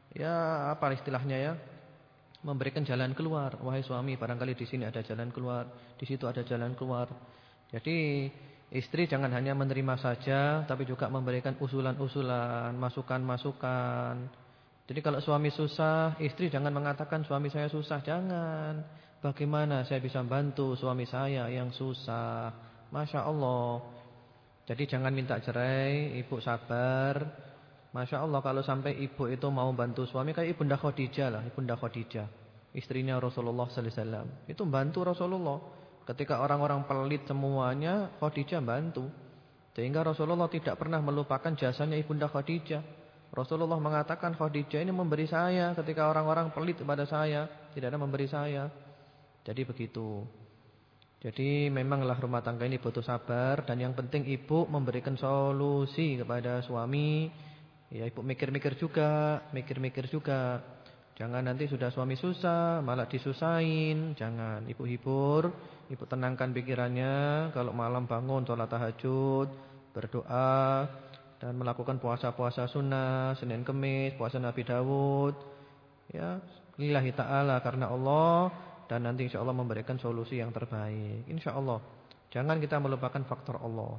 apa istilahnya ya? Memberikan jalan keluar. Wahai suami, barangkali di sini ada jalan keluar, di situ ada jalan keluar. Jadi istri jangan hanya menerima saja, tapi juga memberikan usulan-usulan, masukan-masukan. Jadi kalau suami susah, istri jangan mengatakan suami saya susah, jangan. Bagaimana saya bisa bantu suami saya yang susah? Masya Allah. Jadi jangan minta cerai, ibu sabar. Masya Allah kalau sampai ibu itu mau bantu suami, kayak Ibunda Khadijah lah, Ibunda Khadijah, istrinya Rasulullah sallallahu alaihi wasallam. Itu bantu Rasulullah. Ketika orang-orang pelit semuanya, Khadijah bantu. Sehingga Rasulullah tidak pernah melupakan jasanya Ibunda Khadijah. Rasulullah mengatakan Khadijah ini memberi saya ketika orang-orang pelit kepada saya, tidak ada memberi saya. Jadi begitu. Jadi memanglah rumah tangga ini butuh sabar. Dan yang penting ibu memberikan solusi kepada suami. Ya ibu mikir-mikir juga, mikir-mikir juga. Jangan nanti sudah suami susah malah disusahin. Jangan, ibu hibur, ibu tenangkan pikirannya. Kalau malam bangun sholat tahajud, berdoa, dan melakukan puasa-puasa sunnah, Senin Kemis, puasa Nabi Dawud, ya lillahi ta'ala, karena Allah. Dan nanti insya Allah memberikan solusi yang terbaik, insya Allah. Jangan kita melupakan faktor Allah.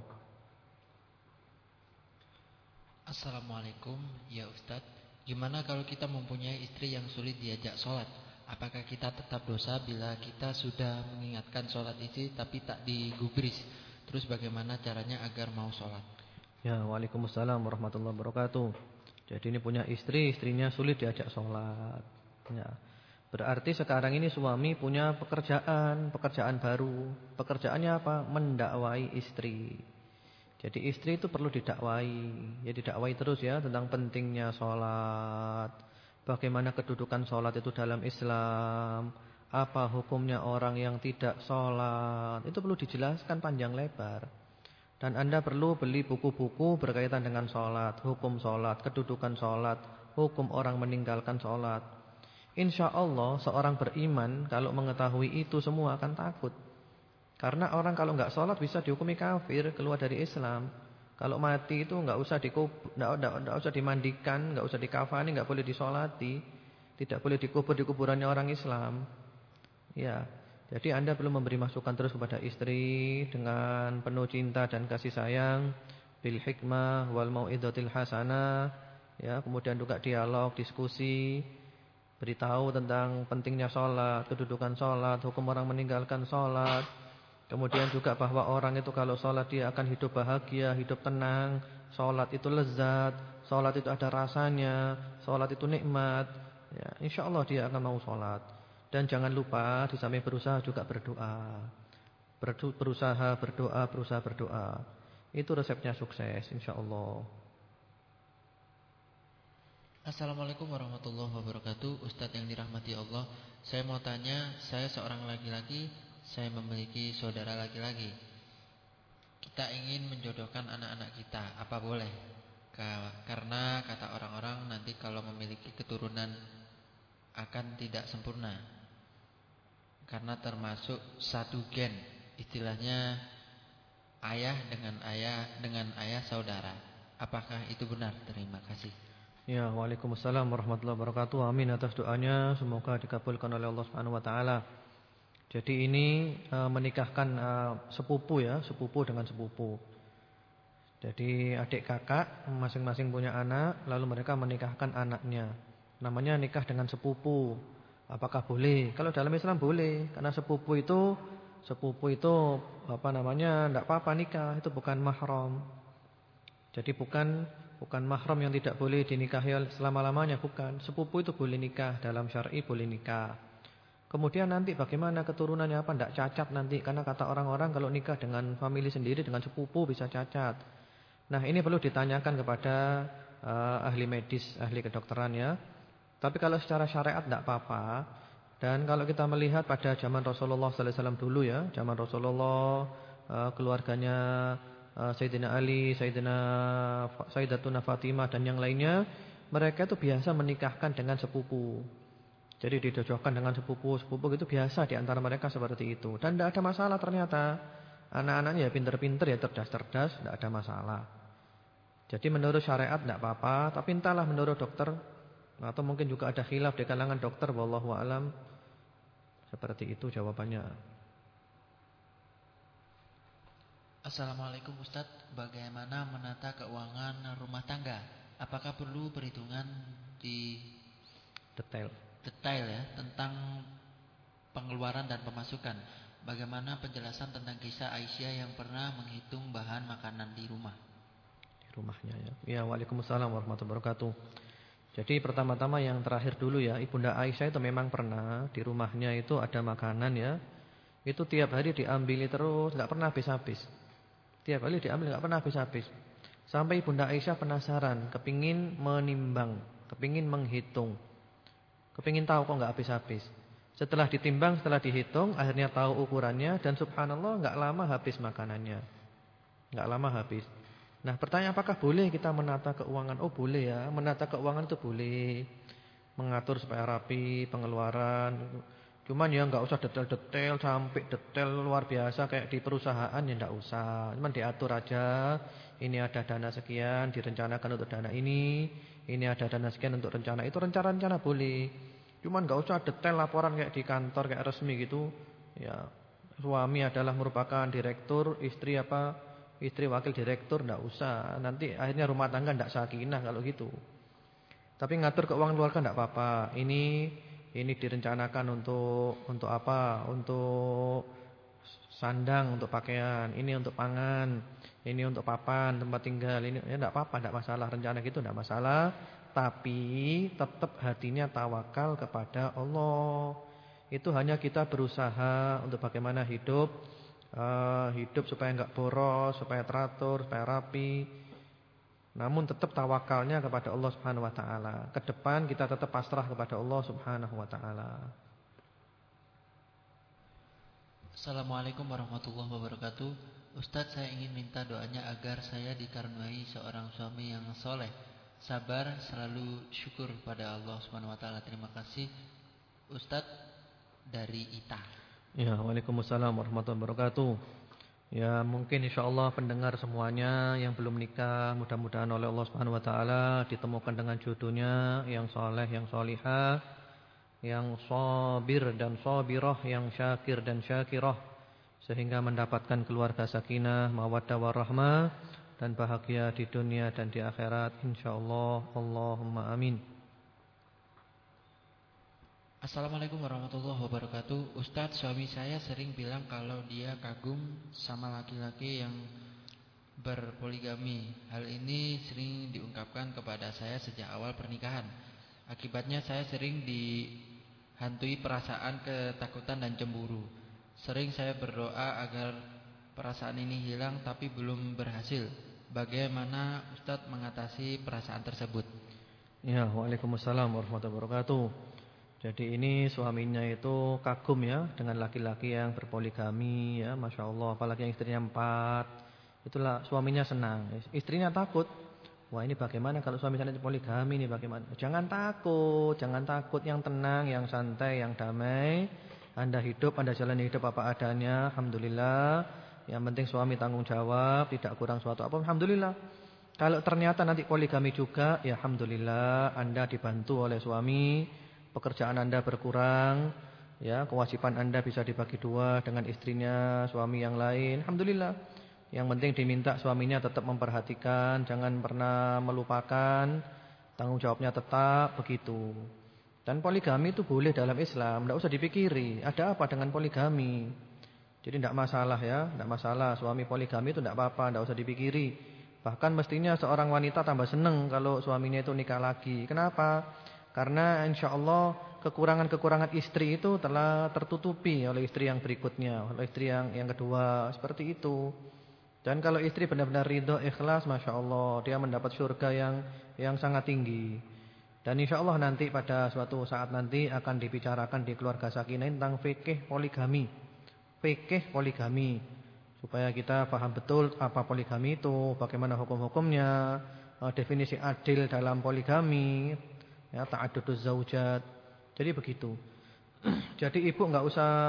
Assalamualaikum ya Ustadz, gimana kalau kita mempunyai istri yang sulit diajak sholat? Apakah kita tetap dosa bila kita sudah mengingatkan sholat istri tapi tak digubris? Terus bagaimana caranya agar mau sholat? Ya, waalaikumsalam warahmatullahi wabarakatuh. Jadi ini punya istri, istrinya sulit diajak sholat. Ya. Berarti sekarang ini suami punya pekerjaan baru. Pekerjaannya apa? Mendakwai istri. Jadi istri itu perlu didakwai. Ya didakwai terus ya tentang pentingnya sholat. Bagaimana kedudukan sholat itu dalam Islam. Apa hukumnya orang yang tidak sholat. Itu perlu dijelaskan panjang lebar. Dan Anda perlu beli buku-buku berkaitan dengan sholat, hukum sholat, kedudukan sholat, hukum orang meninggalkan sholat. Insya Allah seorang beriman kalau mengetahui itu semua akan takut. Karena orang kalau enggak sholat bisa dihukumi kafir, keluar dari Islam. Kalau mati itu enggak usah enggak usah dimandikan, enggak usah dikafani, enggak boleh disolati, tidak boleh dikubur di kuburannya orang Islam. Ya. Jadi Anda perlu memberi masukan terus kepada istri dengan penuh cinta dan kasih sayang, bil hikmah wal mau'izatil hasanah, ya, kemudian juga dialog, diskusi, beritahu tentang pentingnya sholat, kedudukan sholat, hukum orang meninggalkan sholat. Kemudian juga bahwa orang itu kalau sholat dia akan hidup bahagia, hidup tenang. Sholat itu lezat, sholat itu ada rasanya, sholat itu nikmat. Ya, insya Allah dia akan mau sholat. Dan jangan lupa di samping berusaha juga berdoa. Berusaha berdoa. Itu resepnya sukses, insya Allah. Assalamualaikum warahmatullahi wabarakatuh. Ustadz yang dirahmati Allah, saya mau tanya, saya seorang laki-laki, saya memiliki saudara laki-laki. Kita ingin menjodohkan anak-anak kita, apa boleh? Karena kata orang-orang nanti kalau memiliki keturunan akan tidak sempurna. Karena termasuk satu gen, istilahnya ayah dengan ayah saudara. Apakah itu benar? Terima kasih. Ya, waalaikumsalam warahmatullahi wabarakatuh. Amin atas doanya, semoga dikabulkan oleh Allah Subhanahu wa taala. Jadi ini menikahkan sepupu ya, sepupu dengan sepupu. Jadi adik kakak masing-masing punya anak, lalu mereka menikahkan anaknya. Namanya nikah dengan sepupu. Apakah boleh? Kalau dalam Islam boleh, karena sepupu itu enggak apa-apa nikah, itu bukan mahram. Jadi bukan mahram yang tidak boleh dinikahi selama-lamanya, bukan. Sepupu itu boleh nikah, dalam syar'i boleh nikah. Kemudian nanti bagaimana keturunannya apa? Enggak cacat nanti, karena kata orang-orang kalau nikah dengan famili sendiri, dengan sepupu bisa cacat. Nah, ini perlu ditanyakan kepada ahli medis, ahli kedokteran ya. Tapi kalau secara syariat enggak apa-apa. Dan kalau kita melihat pada zaman Rasulullah sallallahu alaihi wasallam dulu ya, zaman Rasulullah, keluarganya Sayyidina Ali, Sayyidatuna Fatimah dan yang lainnya, mereka itu biasa menikahkan dengan sepupu. Jadi dijodohkan dengan sepupu itu biasa di antara mereka seperti itu. Dan tidak ada masalah ternyata. Anak-anaknya ya pinter-pinter ya, cerdas-cerdas, tidak ada masalah. Jadi menurut syariat tidak apa-apa, tapi entahlah menurut dokter, atau mungkin juga ada khilaf di kalangan dokter, wallahu a'lam. Seperti itu jawabannya. Assalamualaikum Ustadz, bagaimana menata keuangan rumah tangga? Apakah perlu perhitungan di Detail ya tentang pengeluaran dan pemasukan? Bagaimana penjelasan tentang kisah Aisyah yang pernah menghitung bahan makanan di rumah? Di rumahnya ya. Ya, waalaikumsalam warahmatullahi wabarakatuh. Jadi pertama-tama yang terakhir dulu ya, Ibunda Aisyah itu memang pernah di rumahnya itu ada makanan ya. Itu tiap hari diambil terus, enggak pernah habis-habis. Tiap kali diambil enggak pernah habis-habis. Sampai Ibunda Aisyah penasaran, kepingin menimbang, kepingin menghitung. Kepingin tahu kok enggak habis-habis. Setelah ditimbang, setelah dihitung, akhirnya tahu ukurannya dan subhanallah enggak lama habis makanannya. Enggak lama habis. Nah, pertanyaan apakah boleh kita menata keuangan? Oh, boleh ya. Menata keuangan itu boleh. Mengatur supaya rapi pengeluaran. Cuman ya enggak usah detail-detail sampai detail luar biasa kayak di perusahaan ya enggak usah. Cuman diatur aja. Ini ada dana sekian direncanakan untuk dana ini ada dana sekian untuk rencana. Itu rencana-rencana boleh. Cuman enggak usah detail laporan kayak di kantor kayak resmi gitu. Ya, suami adalah merupakan direktur, istri wakil direktur, enggak usah. Nanti akhirnya rumah tangga enggak sakinah kalau gitu. Tapi ngatur keuangan keluarga enggak apa-apa. Ini direncanakan untuk apa? Untuk sandang, untuk pakaian, ini untuk pangan, ini untuk papan, tempat tinggal, ini ya enggak apa-apa, enggak masalah. Rencana gitu enggak masalah, tapi tetap hatinya tawakal kepada Allah. Itu hanya kita berusaha untuk bagaimana hidup supaya enggak boros, supaya teratur, supaya rapi. Namun tetap tawakalnya kepada Allah Subhanahu wa taala. Ke depan kita tetap pasrah kepada Allah Subhanahu wa taala. Assalamualaikum warahmatullahi wabarakatuh. Ustadz, saya ingin minta doanya agar saya dikaruniai seorang suami yang soleh, sabar, selalu syukur pada Allah Subhanahu wa taala. Terima kasih Ustadz dari Ita. Ya, waalaikumsalam warahmatullahi wabarakatuh. Ya, mungkin insyaallah pendengar semuanya yang belum nikah, mudah-mudahan oleh Allah Subhanahu wa taala ditemukan dengan jodohnya yang saleh, yang salihah, yang sabir dan sabirah, yang syakir dan syakirah, sehingga mendapatkan keluarga sakinah, mawaddah warahmah dan bahagia di dunia dan di akhirat insyaallah. Allahumma amin. Assalamualaikum warahmatullahi wabarakatuh. Ustadz, suami saya sering bilang kalau dia kagum sama laki-laki yang berpoligami. Hal ini sering diungkapkan kepada saya sejak awal pernikahan. Akibatnya saya sering dihantui perasaan ketakutan dan cemburu. Sering saya berdoa agar perasaan ini hilang tapi belum berhasil. Bagaimana Ustadz mengatasi perasaan tersebut? Ya, waalaikumsalam warahmatullahi wabarakatuh. Jadi ini suaminya itu kagum ya dengan laki-laki yang berpoligami ya, Masya Allah. Apalagi yang istrinya 4, itulah suaminya senang. Istrinya takut. Wah, ini bagaimana kalau suami saya poligami ini bagaimana? Jangan takut, jangan takut, yang tenang, yang santai, yang damai. Anda hidup, Anda jalani hidup apa adanya, alhamdulillah. Yang penting suami tanggung jawab, tidak kurang suatu apa, alhamdulillah. Kalau ternyata nanti poligami juga, ya alhamdulillah Anda dibantu oleh suami. Pekerjaan Anda berkurang, ya, kewajiban Anda bisa dibagi 2 dengan istrinya, suami yang lain. Alhamdulillah. Yang penting diminta suaminya tetap memperhatikan, jangan pernah melupakan, tanggung jawabnya tetap begitu. Dan poligami itu boleh dalam Islam, tidak usah dipikiri. Ada apa dengan poligami? Jadi tidak masalah ya, tidak masalah. Suami poligami itu tidak apa-apa, tidak usah dipikiri. Bahkan mestinya seorang wanita tambah senang kalau suaminya itu nikah lagi. Kenapa? Karena insya Allah kekurangan-kekurangan istri itu telah tertutupi oleh istri yang berikutnya, oleh istri yang kedua, seperti itu. Dan kalau istri benar-benar ridho, ikhlas, Masya Allah, dia mendapat surga yang sangat tinggi. Dan insya Allah nanti pada suatu saat nanti akan dibicarakan di keluarga sakinah tentang fikih poligami. Fikih poligami. Supaya kita paham betul apa poligami itu, bagaimana hukum-hukumnya, definisi adil dalam poligami, ya, ta'adduduz zaujat. Jadi begitu. Jadi ibu enggak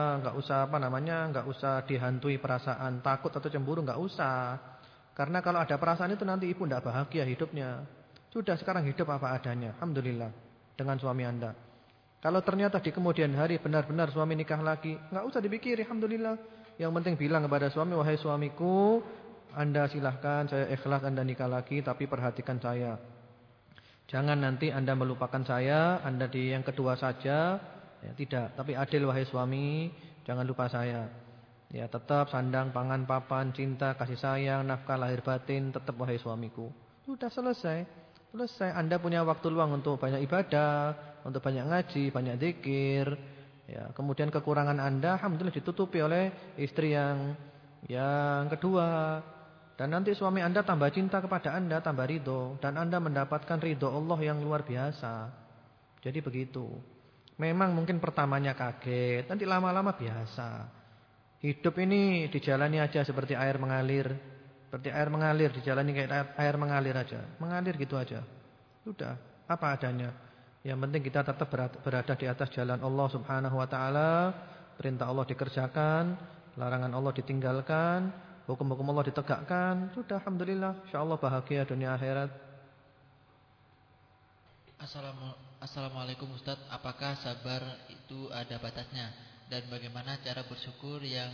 usah dihantui perasaan takut atau cemburu, enggak usah. Karena kalau ada perasaan itu nanti ibu enggak bahagia hidupnya. Sudah, sekarang hidup apa adanya, alhamdulillah, dengan suami Anda. Kalau ternyata di kemudian hari benar-benar suami nikah lagi, enggak usah dipikir, alhamdulillah. Yang penting bilang kepada suami, wahai suamiku, Anda silahkan, saya ikhlas Anda nikah lagi, tapi perhatikan saya. Jangan nanti Anda melupakan saya, Anda di yang kedua saja, ya, tidak. Tapi adil wahai suami, jangan lupa saya. Ya, tetap sandang, pangan, papan, cinta, kasih sayang, nafkah lahir batin, tetap wahai suamiku. Sudah selesai. Selesai. Anda punya waktu luang untuk banyak ibadah, untuk banyak ngaji, banyak zikir. Ya, kemudian kekurangan Anda alhamdulillah ditutupi oleh istri yang kedua. Dan nanti suami Anda tambah cinta kepada Anda, tambah ridho. Dan Anda mendapatkan ridho Allah yang luar biasa. Jadi begitu. Memang mungkin pertamanya kaget, nanti lama-lama biasa. Hidup ini dijalani aja seperti air mengalir. Seperti air mengalir, dijalani kayak air mengalir aja. Mengalir gitu aja. Sudah, apa adanya. Yang penting kita tetap berada di atas jalan Allah Subhanahu wa taala. Perintah Allah dikerjakan, larangan Allah ditinggalkan. Hukum-hukum Allah ditegakkan. Sudah, alhamdulillah, insyaallah bahagia dunia akhirat. Assalamualaikum Ustaz, apakah sabar itu ada batasnya? Dan bagaimana cara bersyukur yang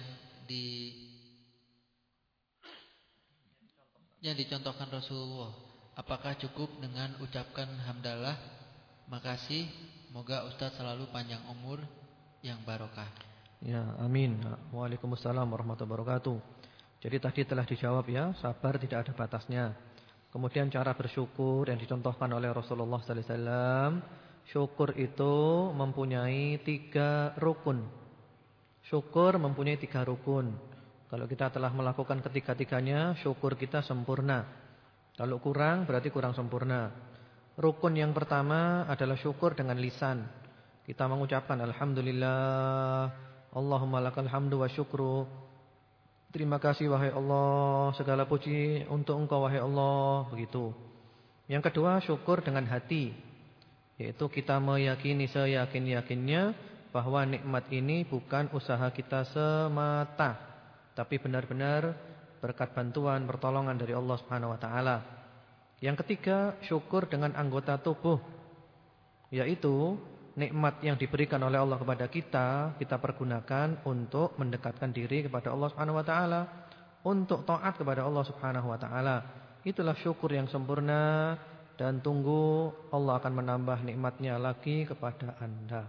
dicontohkan Rasulullah? Apakah cukup dengan ucapkan hamdalah, makasih, moga Ustaz selalu panjang umur yang barokah. Ya, amin. Waalaikumsalam warahmatullahi wabarakatuh. Jadi tadi telah dijawab ya, sabar tidak ada batasnya. Kemudian cara bersyukur yang dicontohkan oleh Rasulullah sallallahu alaihi wasallam, syukur itu mempunyai 3 rukun. Syukur mempunyai 3 rukun. Kalau kita telah melakukan ketiga-tiganya, syukur kita sempurna. Kalau kurang berarti kurang sempurna. Rukun yang pertama adalah syukur dengan lisan. Kita mengucapkan alhamdulillah, Allahumma lakal hamdu wa syukru. Terima kasih wahai Allah, segala puji untuk Engkau wahai Allah, begitu. Yang kedua syukur dengan hati, yaitu kita meyakini seyakin-yakinnya bahwa nikmat ini bukan usaha kita semata, tapi benar-benar berkat bantuan, pertolongan dari Allah Subhanahu wa taala. Yang ketiga, syukur dengan anggota tubuh, yaitu nikmat yang diberikan oleh Allah kepada kita, kita pergunakan untuk mendekatkan diri kepada Allah Subhanahu wa taala, untuk taat kepada Allah Subhanahu wa taala. Itulah syukur yang sempurna, dan tunggu Allah akan menambah nikmatnya lagi kepada Anda.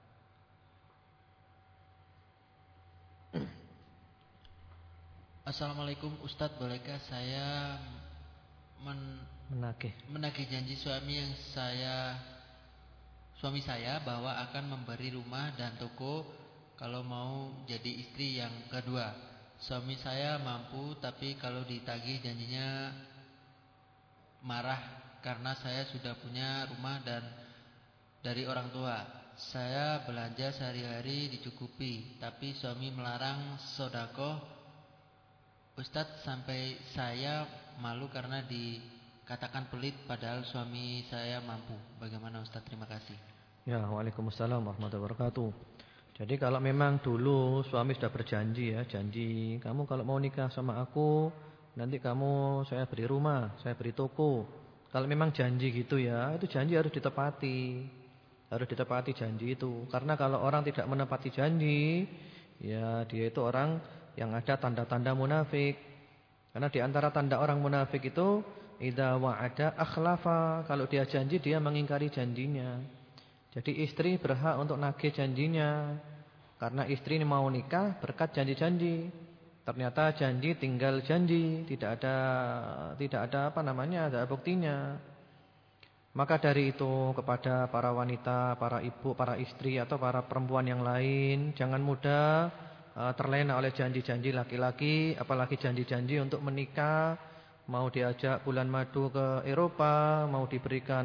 Assalamualaikum Ustadz, bolehkah saya menagih janji suami saya bahwa akan memberi rumah dan toko kalau mau jadi istri yang kedua. Suami saya mampu, tapi kalau ditagih janjinya marah karena saya sudah punya rumah dan dari orang tua. Saya belanja sehari-hari dicukupi, tapi suami melarang sedekah. Ustadz, sampai saya malu karena dikatakan pelit padahal suami saya mampu. Bagaimana Ustadz? Terima kasih. Ya, waalaikumsalam warahmatullahi wabarakatuh. Jadi kalau memang dulu suami sudah berjanji ya, janji kamu kalau mau nikah sama aku, nanti kamu saya beri rumah, saya beri toko. Kalau memang janji gitu ya, itu janji harus ditepati. Harus ditepati janji itu. Karena kalau orang tidak menepati janji, ya dia itu orang yang ada tanda-tanda munafik. Karena di antara tanda orang munafik itu idza wa'ada akhlafa, kalau dia janji dia mengingkari janjinya. Jadi istri berhak untuk nagih janjinya. Karena istri ini mau nikah berkat janji-janji. Ternyata janji tinggal janji, tidak ada ada buktinya. Maka dari itu kepada para wanita, para ibu, para istri atau para perempuan yang lain, jangan mudah terlena oleh janji-janji laki-laki, apalagi janji-janji untuk menikah, mau diajak bulan madu ke Eropa, mau diberikan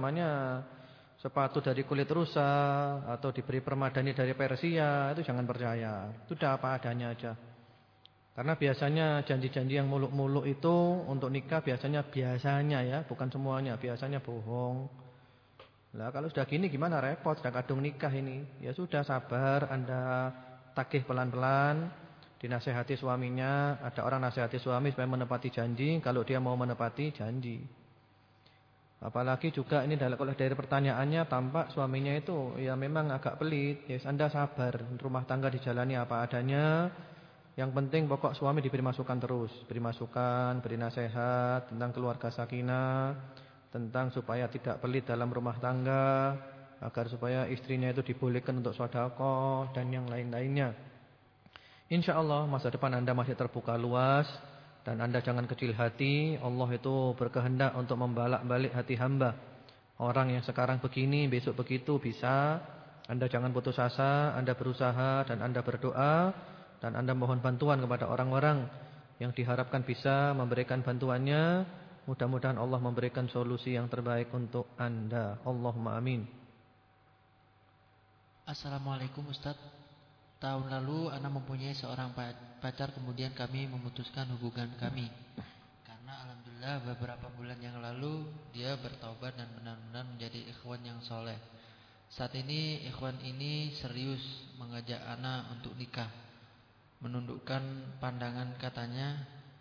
sepatu dari kulit rusa atau diberi permadani dari Persia, itu jangan percaya. Itu udah apa adanya aja. Karena biasanya janji-janji yang muluk-muluk itu untuk nikah biasanya ya, bukan semuanya, biasanya bohong. Lah kalau sudah gini gimana, repot, sudah kadung nikah ini. Ya sudah, sabar, Anda tagih pelan-pelan, dinasehati suaminya, ada orang nasihati suami supaya menepati janji kalau dia mau menepati janji. Apalagi juga ini kalau dari pertanyaannya tampak suaminya itu ya memang agak pelit. Ya Anda sabar, rumah tangga dijalani apa adanya. Yang penting pokok suami diberi masukan terus, beri masukan, beri nasihat tentang keluarga sakinah, tentang supaya tidak pelit dalam rumah tangga, agar supaya istrinya itu dibolehkan untuk sedekah dan yang lain-lainnya. InsyaAllah masa depan Anda masih terbuka luas. Dan Anda jangan kecil hati, Allah itu berkehendak untuk membalak-balik hati hamba. Orang yang sekarang begini, besok begitu bisa. Anda jangan putus asa, Anda berusaha dan Anda berdoa. Dan Anda mohon bantuan kepada orang-orang yang diharapkan bisa memberikan bantuannya. Mudah-mudahan Allah memberikan solusi yang terbaik untuk Anda. Allahumma amin. Assalamualaikum Ustadz. Tahun lalu Ana mempunyai seorang pacar, kemudian kami memutuskan hubungan kami. Karena alhamdulillah beberapa bulan yang lalu dia bertaubat dan benar-benar menjadi ikhwan yang soleh. Saat ini ikhwan ini serius mengajak Ana untuk nikah. Menundukkan pandangan katanya.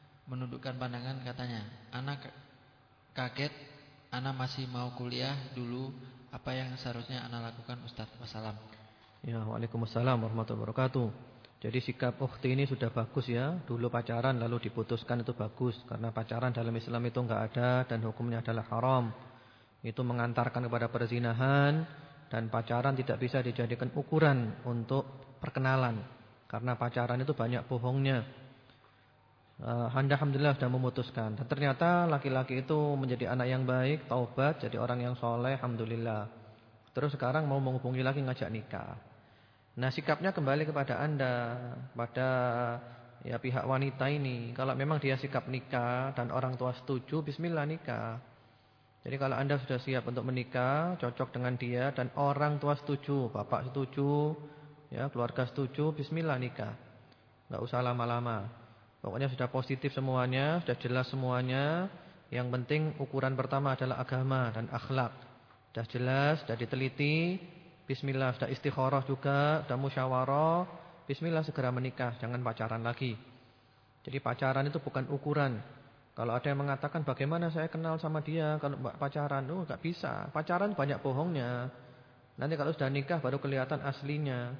Ana kaget, Ana masih mau kuliah dulu. Apa yang seharusnya Ana lakukan Ustadz? Wassalam. Ya, waalaikumsalam warahmatullahi wabarakatuh. Jadi sikap ukhti ini sudah bagus ya. Dulu pacaran lalu diputuskan itu bagus. Karena pacaran dalam Islam itu enggak ada dan hukumnya adalah haram. Itu mengantarkan kepada perzinahan. Dan pacaran tidak bisa dijadikan ukuran untuk perkenalan. Karena pacaran itu banyak bohongnya. Alhamdulillah sudah memutuskan. Dan ternyata laki-laki itu menjadi anak yang baik, taubat, jadi orang yang soleh, alhamdulillah. Terus sekarang mau menghubungi lagi, ngajak nikah. Nah sikapnya kembali kepada Anda, pada ya pihak wanita ini. Kalau memang dia sikap nikah dan orang tua setuju, bismillah nikah. Jadi kalau Anda sudah siap untuk menikah, cocok dengan dia dan orang tua setuju, bapak setuju, ya keluarga setuju, bismillah nikah. Enggak usah lama-lama. Pokoknya sudah positif semuanya, sudah jelas semuanya. Yang penting ukuran pertama adalah agama dan akhlak. Sudah jelas, sudah diteliti. bismillah, sudah istikharah juga, sudah musyawarah, bismillah segera menikah, jangan pacaran lagi. Jadi pacaran itu bukan ukuran. Kalau ada yang mengatakan bagaimana saya kenal sama dia kalau pacaran, enggak bisa. Pacaran banyak bohongnya. Nanti kalau sudah nikah baru kelihatan aslinya.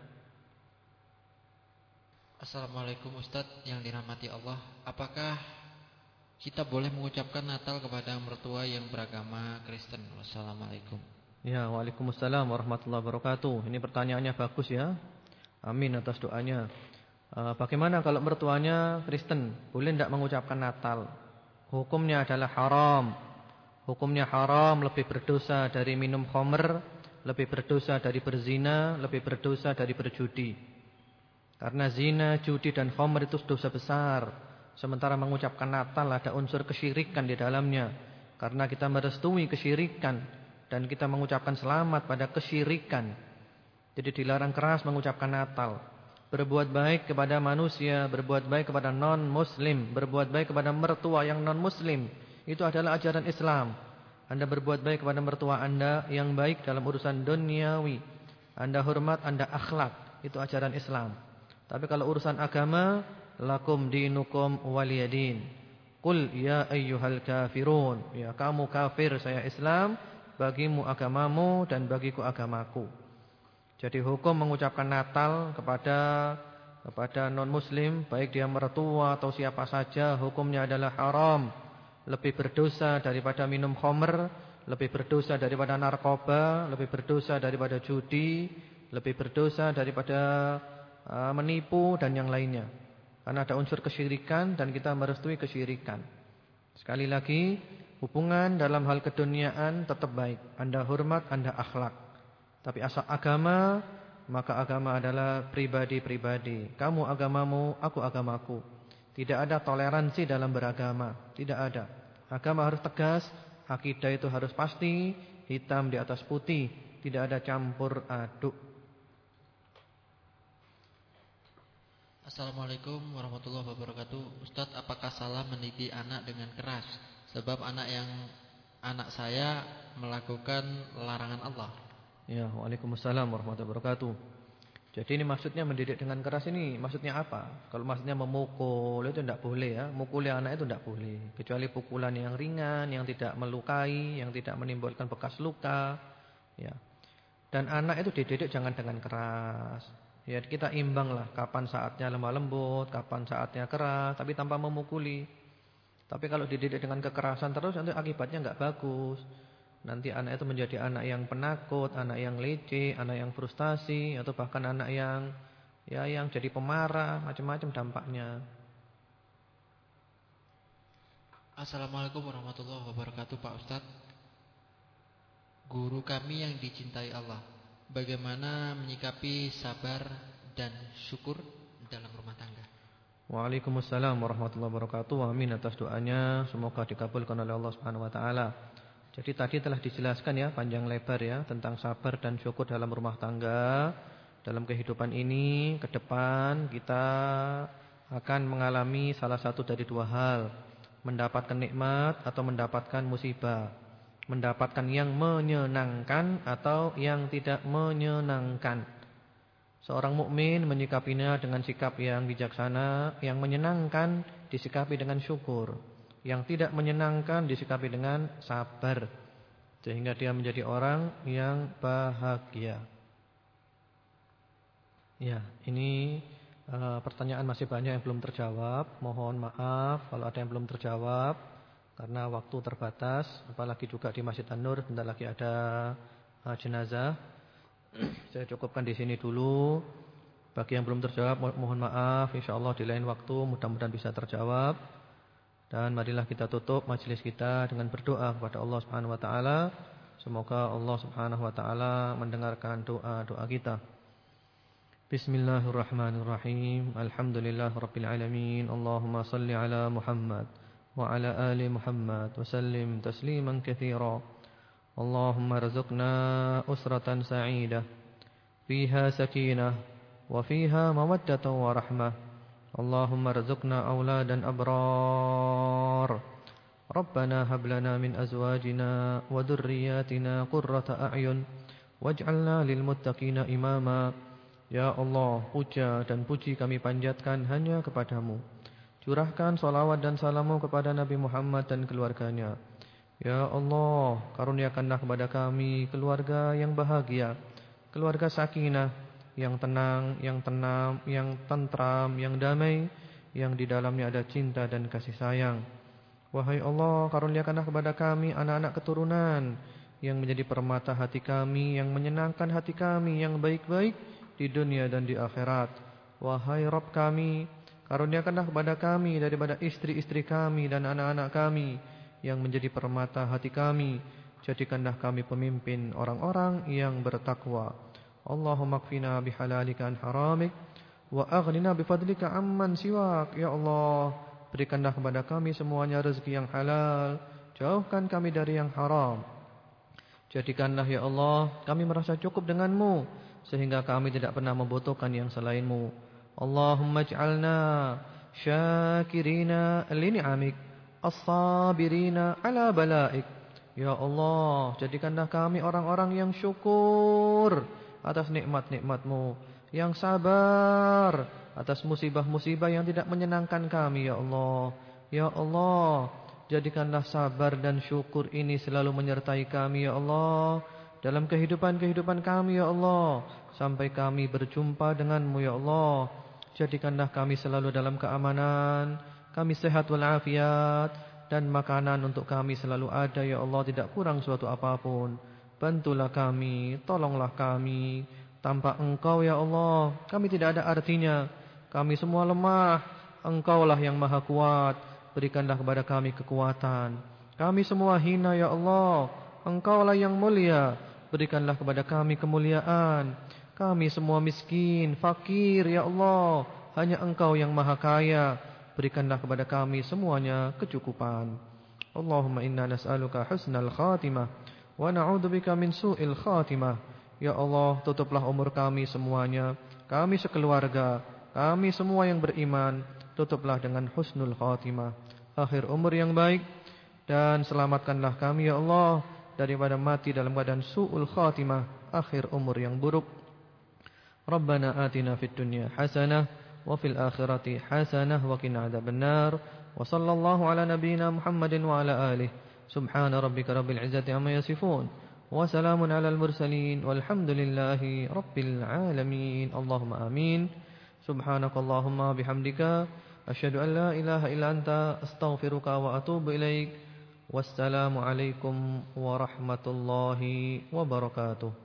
Assalamualaikum Ustadz yang dirahmati Allah. Apakah kita boleh mengucapkan Natal kepada mertua yang beragama Kristen? Wassalamualaikum. Ya, waalaikumsalam warahmatullahi wabarakatuh. Ini pertanyaannya bagus ya. Amin atas doanya. Bagaimana kalau mertuanya Kristen? Boleh tidak mengucapkan Natal? Hukumnya adalah haram. Hukumnya haram, lebih berdosa dari minum khamr, lebih berdosa dari berzina, lebih berdosa dari berjudi. Karena zina, judi dan khamr itu dosa besar. Sementara mengucapkan Natal ada unsur kesyirikan di dalamnya. Karena kita merestui kesyirikan dan kita mengucapkan selamat pada kesyirikan. Jadi dilarang keras mengucapkan Natal. Berbuat baik kepada manusia, berbuat baik kepada non-muslim, berbuat baik kepada mertua yang non-muslim, itu adalah ajaran Islam. Anda berbuat baik kepada mertua Anda yang baik dalam urusan duniawi. Anda hormat, Anda akhlak, itu ajaran Islam. Tapi kalau urusan agama, lakum dinukum waliyadin. Qul ya ayyuhal kafirun, ya kamu kafir, saya Islam, bagimu agamamu dan bagiku agamaku. Jadi hukum mengucapkan Natal kepada non-muslim, baik dia mertua atau siapa saja, hukumnya adalah haram. Lebih berdosa daripada minum khamr, lebih berdosa daripada narkoba, lebih berdosa daripada judi, lebih berdosa daripada menipu dan yang lainnya. Karena ada unsur kesyirikan dan kita merestui kesyirikan. Sekali lagi, hubungan dalam hal keduniaan tetap baik. Anda hormat, Anda akhlak. Tapi asal agama, maka agama adalah pribadi-pribadi. Kamu agamamu, aku agamaku. Tidak ada toleransi dalam beragama. Tidak ada. Agama harus tegas, akidah itu harus pasti, hitam di atas putih. Tidak ada campur aduk. Assalamualaikum warahmatullahi wabarakatuh. Ustadz, apakah salah mendidik anak dengan keras? Sebab anak saya melakukan larangan Allah. Ya, waalaikumsalam warahmatullahi wabarakatuh. Jadi ini maksudnya mendidik dengan keras ini maksudnya apa? Kalau maksudnya memukul itu tidak boleh ya. Mukuli anak itu tidak boleh. Kecuali pukulan yang ringan, yang tidak melukai, yang tidak menimbulkan bekas luka. Ya. Dan anak itu dididik jangan dengan keras. Ya, kita imbang lah. Kapan saatnya lemah lembut, kapan saatnya keras, tapi tanpa memukuli. Tapi kalau dididik dengan kekerasan terus nanti akibatnya nggak bagus. Nanti anak itu menjadi anak yang penakut, anak yang leceh, anak yang frustasi, atau bahkan anak yang jadi pemarah, macam-macam dampaknya. Assalamualaikum warahmatullahi wabarakatuh, Pak Ustadz. Guru kami yang dicintai Allah, bagaimana menyikapi sabar dan syukur dalam rumah tangga? Waalaikumsalam warahmatullahi wabarakatuh. Amin atas doanya, semoga dikabulkan oleh Allah Subhanahu wa taala. Jadi tadi telah dijelaskan ya panjang lebar ya tentang sabar dan syukur dalam rumah tangga. Dalam kehidupan ini ke depan kita akan mengalami salah satu dari dua hal. Mendapatkan nikmat atau mendapatkan musibah. Mendapatkan yang menyenangkan atau yang tidak menyenangkan. Seorang mukmin menyikapinya dengan sikap yang bijaksana, yang menyenangkan disikapi dengan syukur. Yang tidak menyenangkan disikapi dengan sabar. Sehingga dia menjadi orang yang bahagia. Ya, ini pertanyaan masih banyak yang belum terjawab. Mohon maaf kalau ada yang belum terjawab. Karena waktu terbatas. Apalagi juga di Masjid An-Nur bentar lagi ada jenazah. Saya cukupkan di sini dulu. Bagi yang belum terjawab mohon maaf. InsyaAllah di lain waktu mudah-mudahan bisa terjawab. Dan marilah kita tutup majelis kita dengan berdoa kepada Allah Subhanahu wa taala. Semoga Allah Subhanahu wa taala mendengarkan doa-doa kita. Bismillahirrahmanirrahim. Alhamdulillahirabbil alamin. Allahumma shalli ala Muhammad wa ala ali Muhammad wa sallim tasliman katsira. Allahumma rzuqna usratan sa'idah fiha sakinah wa fiha mawaddatan wa rahmah. Allahumma rzuqna auladan abrar. Rabbana hab lana min azwajina wa dhurriyyatina qurrata a'yun waj'alna lil muttaqina imama. Ya Allah, puja dan puji kami panjatkan hanya kepadamu. Curahkan salawat dan salamu kepada Nabi Muhammad dan keluarganya. Ya Allah, karuniakanlah kepada kami keluarga yang bahagia, keluarga sakinah, yang tenang, yang tenang, yang tentram, yang damai, yang di dalamnya ada cinta dan kasih sayang. Wahai Allah, karuniakanlah kepada kami anak-anak keturunan yang menjadi permata hati kami, yang menyenangkan hati kami, yang baik-baik di dunia dan di akhirat. Wahai Rabb kami, karuniakanlah kepada kami daripada istri-istri kami dan anak-anak kami yang menjadi permata hati kami. Jadikanlah kami pemimpin orang-orang yang bertakwa. Allahumma kfina bihalalika an haramik wa aghnina bifadlika amman siwak. Ya Allah, berikanlah kepada kami semuanya rezeki yang halal, jauhkan kami dari yang haram. Jadikanlah ya Allah kami merasa cukup denganmu, sehingga kami tidak pernah membutuhkan yang selainmu. Allahumma ij'alna syakirina li ni'amik, as-sabirina ala balaik. Ya Allah, jadikanlah kami orang-orang yang syukur atas nikmat-nikmat-Mu, yang sabar atas musibah-musibah yang tidak menyenangkan kami, ya Allah. Ya Allah, jadikanlah sabar dan syukur ini selalu menyertai kami, ya Allah, dalam kehidupan-kehidupan kami, ya Allah, sampai kami berjumpa denganmu, ya Allah. Jadikanlah kami selalu dalam keamanan, kami sehat walafiat, dan makanan untuk kami selalu ada, ya Allah, tidak kurang suatu apapun. Bantulah kami, tolonglah kami. Tanpa Engkau, ya Allah, kami tidak ada artinya. Kami semua lemah, Engkaulah yang maha kuat. Berikanlah kepada kami kekuatan. Kami semua hina, ya Allah, Engkaulah yang mulia. Berikanlah kepada kami kemuliaan. Kami semua miskin, fakir, ya Allah, hanya Engkau yang maha kaya. Berikanlah kepada kami semuanya kecukupan. Allahumma inna nas'aluka husnal khatimah wa na'udzubika min su'il khatimah. Ya Allah, tutuplah umur kami semuanya, kami sekeluarga, kami semua yang beriman, tutuplah dengan husnul khatimah, akhir umur yang baik, dan selamatkanlah kami, ya Allah, daripada mati dalam keadaan su'ul khatimah, akhir umur yang buruk. Rabbana atina fid dunya hasanah wa fil akhirati hasanah wa qina adzabannar. Wa sallallahu ala nabiyyina Muhammadin wa ala alihi. Subhana rabbika rabbil izzati amma yasifun. Wa salamun alal mursalin walhamdulillahi rabbil alamin. Allahumma amin. Subhanakallahumma bihamdika asyhadu an la ilaha illa anta astaghfiruka wa atubu ilaik. Wassalamu alaikum warahmatullahi wabarakatuh.